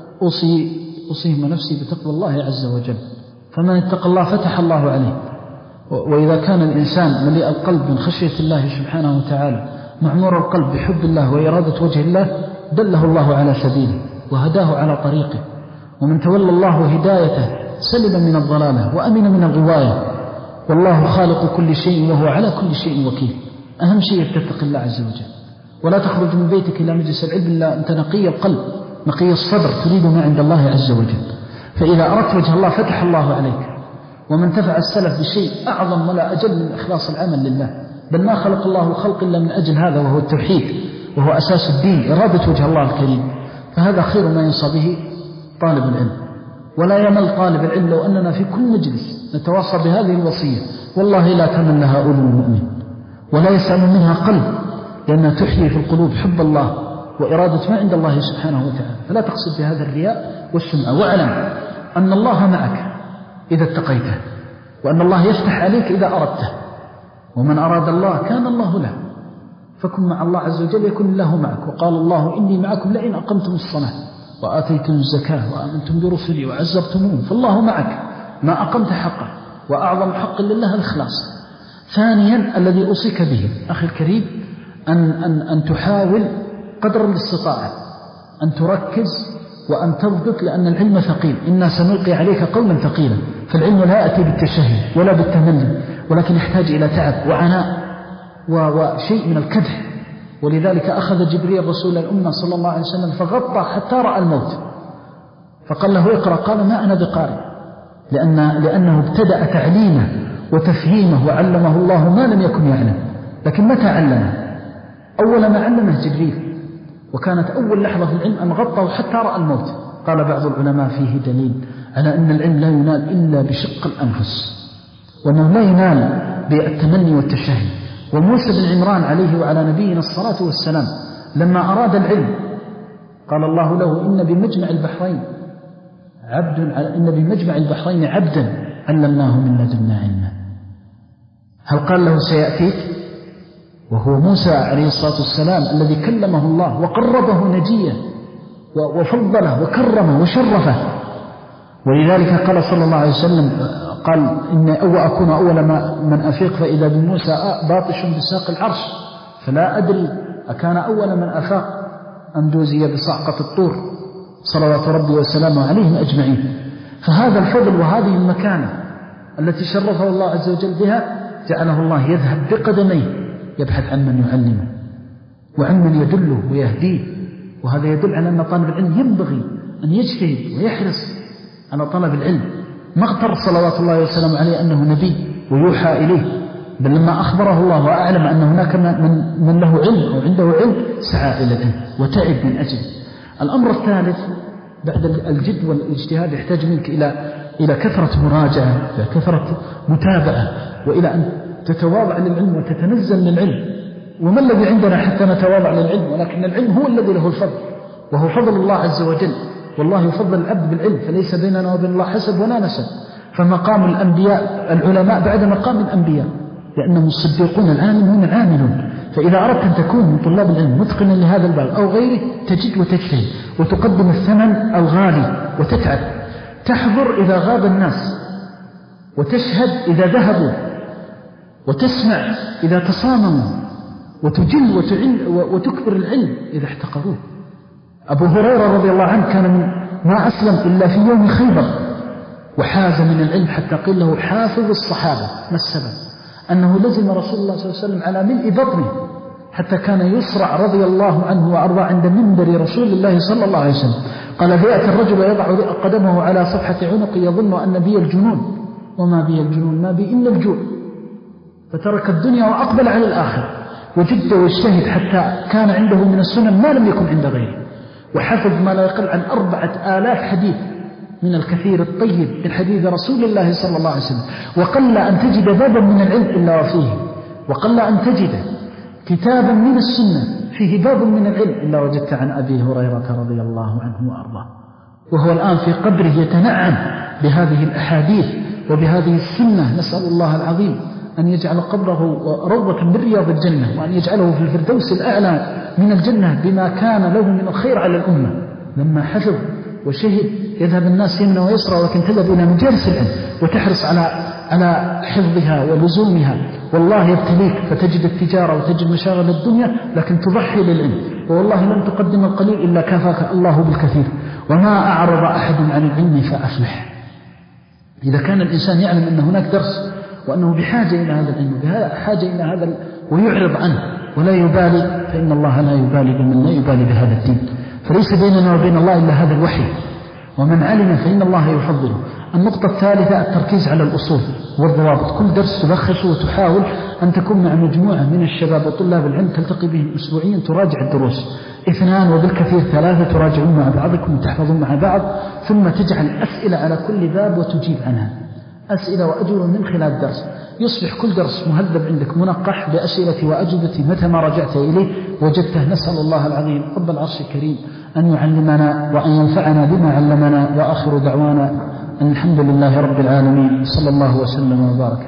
أوصي أوصيهم نفسي بتقوى الله عز وجل، فمن اتقى الله فتح الله عليه. وإذا كان الإنسان مليء القلب من خشية الله سبحانه وتعالى، معمور القلب بحب الله وإرادة وجه الله، دله الله على سبيله وهداه على طريقه. ومن تولى الله هدايته سلم من الضلالة وأمن من الغواية. والله خالق كل شيء وهو على كل شيء وكيل. أهم شيء تتقي الله عز وجل، ولا تخرج من بيتك إلى مجلس العلم إلا أنت نقي القلب نقي الصدر تريد ما عند الله عز وجل. فإذا أردت وجه الله فتح الله عليك. ومن تفع السلف بشيء أعظم ولا أجل من إخلاص العمل لله، بل ما خلق الله الخلق إلا من أجل هذا، وهو التوحيد، وهو أساس الدين، إرادة وجه الله الكريم. فهذا خير ما ينصى به طالب العلم. ولا يمل طالب العلم لو أننا في كل مجلس نتواصى بهذه الوصية، والله لا تمل لها أذن المؤمن ولا يسأل منها قلب، لأنها تحيي في القلوب حب الله وإرادة ما عند الله سبحانه وتعالى. فلا تقصد بهذا الرياء والسمعة، واعلم أن الله معك إذا اتقيته، وأن الله يفتح عليك إذا أردته، ومن أراد الله كان الله له. فكن مع الله عز وجل يكن الله معك. وقال الله إني معكم لئن أقمتم الصلاة وآتيتم الزكاة وآمنتم برسلي وعزرتموهم، فالله معك ما أقمت حقه، وأعظم حق لله الإخلاص. ثانيا الذي أوصيك به أخي الكريم أن, أن, أن تحاول قدر الاستطاعة أن تركز وأن تضبط، لأن العلم ثقيل. إنا سنلقي عليك قولا ثقيلا. فالعلم لا يأتي بالتشهي ولا بالتمني، ولكن يحتاج إلى تعب وعناء وشيء من الكدح. ولذلك أخذ جبريل رسول الأمة صلى الله عليه وسلم فغطى حتى رأى الموت، فقال له اقرأ، قال ما أنا بقارئ، لأن لأنه ابتدأ تعليمه وتفهيمه وعلمه الله ما لم يكن يعلم. لكن متى علمه؟ أول ما علمه جبريل، وكانت أول لحظة في العلم أن غطه حتى رأى الموت. قال بعض العلماء فيه دليل على أن العلم لا ينال إلا بشق الأنفس، وأنه لا ينال بالتمني والتشهي. وموسى بن عمران عليه وعلى نبينا الصلاة والسلام لما أراد العلم قال الله له إن بمجمع البحرين عبد إن بمجمع البحرين عبدا علمناه من لدنا علما. هل قال له سيأتيك؟ وهو موسى عليه الصلاة والسلام الذي كلمه الله وقربه نجيا وفضله وكرمه وشرفه. ولذلك قال صلى الله عليه وسلم قال إن أو أكون أول ما من أفيق فإذا بموسى باطش بساق العرش، فلا أدري أكان أول من أفاق أن دوزي بصعقة الطور صلوات ربي وسلامه عليهم أجمعين. فهذا الفضل وهذه المكانة التي شرفه الله عز وجل بها جعله الله يذهب بقدميه يبحث عن من يعلمه وعن من يدله ويهديه. وهذا يدل على أن طالب العلم ينبغي أن يجتهد ويحرص على طلب العلم. ما اغتر صلوات الله وسلامه عليه أنه نبي ويوحى إليه، بل لما أخبره الله وأعلم أن هناك من, من له علم أو عنده علم سعى إلى العلم وتعب من أجله. الأمر الثالث بعد الجد والاجتهاد يحتاج منك إلى إلى كثرة مراجعة، إلى كثرة متابعة، وإلى أن تتواضع للعلم وتتنزل للعلم. وما الذي عندنا حتى نتواضع للعلم؟ ولكن العلم هو الذي له الفضل، وهو فضل الله عز وجل، والله يفضل العبد بالعلم، فليس بيننا وبين الله حسب ولا نسب. فمقام الأنبياء العلماء بعد مقام الأنبياء، لأنهم الصديقون العاملون العاملون. فإذا أردت أن تكون من طلاب العلم متقنا لهذا الباب أو غيره، تجد وتجتهد وتقدم الثمن الغالي وتتعب، تحضر إذا غاب الناس، وتشهد إذا ذهبوا، وتسمع إذا تصامموا، وتجل وتعل وتكبر العلم إذا احتقروه. أبو هريرة رضي الله عنه كان من ما أسلم إلا في يوم خيبر، وحاز من العلم حتى قيل له حافظ الصحابة. ما السبب؟ أنه لزم رسول الله صلى الله عليه وسلم على ملء بطنه، حتى كان يسرع رضي الله عنه وأرضى عند منبر رسول الله صلى الله عليه وسلم. قال: فيأتي الرجل يضع قدمه على صفحة عنق يظن أن بي الجنون، وما بي الجنون، ما بي إلا الجوع. فترك الدنيا وأقبل على الآخر، وجد واجتهد حتى كان عنده من السنن ما لم يكن عند غيره، وحفظ ما لا يقل عن أربعة آلاف حديث من الكثير الطيب من حديث رسول الله صلى الله عليه وسلم. وقل أن تجد بابا من العلم إلا وفيه، وقل أن تجد كتابا من السنة فيه باب من العلم إلا وجدت عن أبي هريرة رضي الله عنه وأرضاه. وهو الآن في قبره يتنعم بهذه الأحاديث وبهذه السنة. نسأل الله العظيم أن يجعل قبره روضة من رياض الجنة، وأن يجعله في الفردوس الأعلى من الجنة بما كان له من الخير على الأمة. لما حفظ وشهد يذهب الناس يمنى ويسرى، ولكن تذهب إلى مجالس العلم وتحرص على على حفظها ولزومها. والله يبتليك فتجد التجارة وتجد مشاغل الدنيا، لكن تضحي للعلم، والله لن تقدم القليل إلا كافاك الله بالكثير. وما أعرض أحد عن العلم فأفلح. إذا كان الإنسان يعلم أن هناك درس وأنه بحاجة إلى هذا العلم، بحاجة إلى هذا ويعرض عنه ولا يبالي، فإن الله لا يبالي بمن لا يبالي بهذا الدين. فليس بيننا وبين الله إلا هذا الوحي، ومن علم فإن الله يفضله. النقطة الثالثة التركيز على الأصول والضوابط. كل درس تلخصه وتحاول أن تكون مع مجموعة من الشباب وطلاب العلم تلتقي بهم أسبوعيا تراجع الدروس، اثنان وبالكثير ثلاثة تراجعون مع بعضكم وتحفظون مع بعض، ثم تجعل أسئلة على كل باب وتجيب عنها، أسئلة وأجوبة من خلال الدرس. يصبح كل درس مهذب عندك منقح بأسئلة وأجوبة، متى ما رجعت إليه وجدته. نسأل الله العظيم رب العرش الكريم أن يعلمنا وأن ينفعنا بما علمنا. وآخر دعوانا أن الحمد لله رب العالمين، صلى الله وسلم وبارك.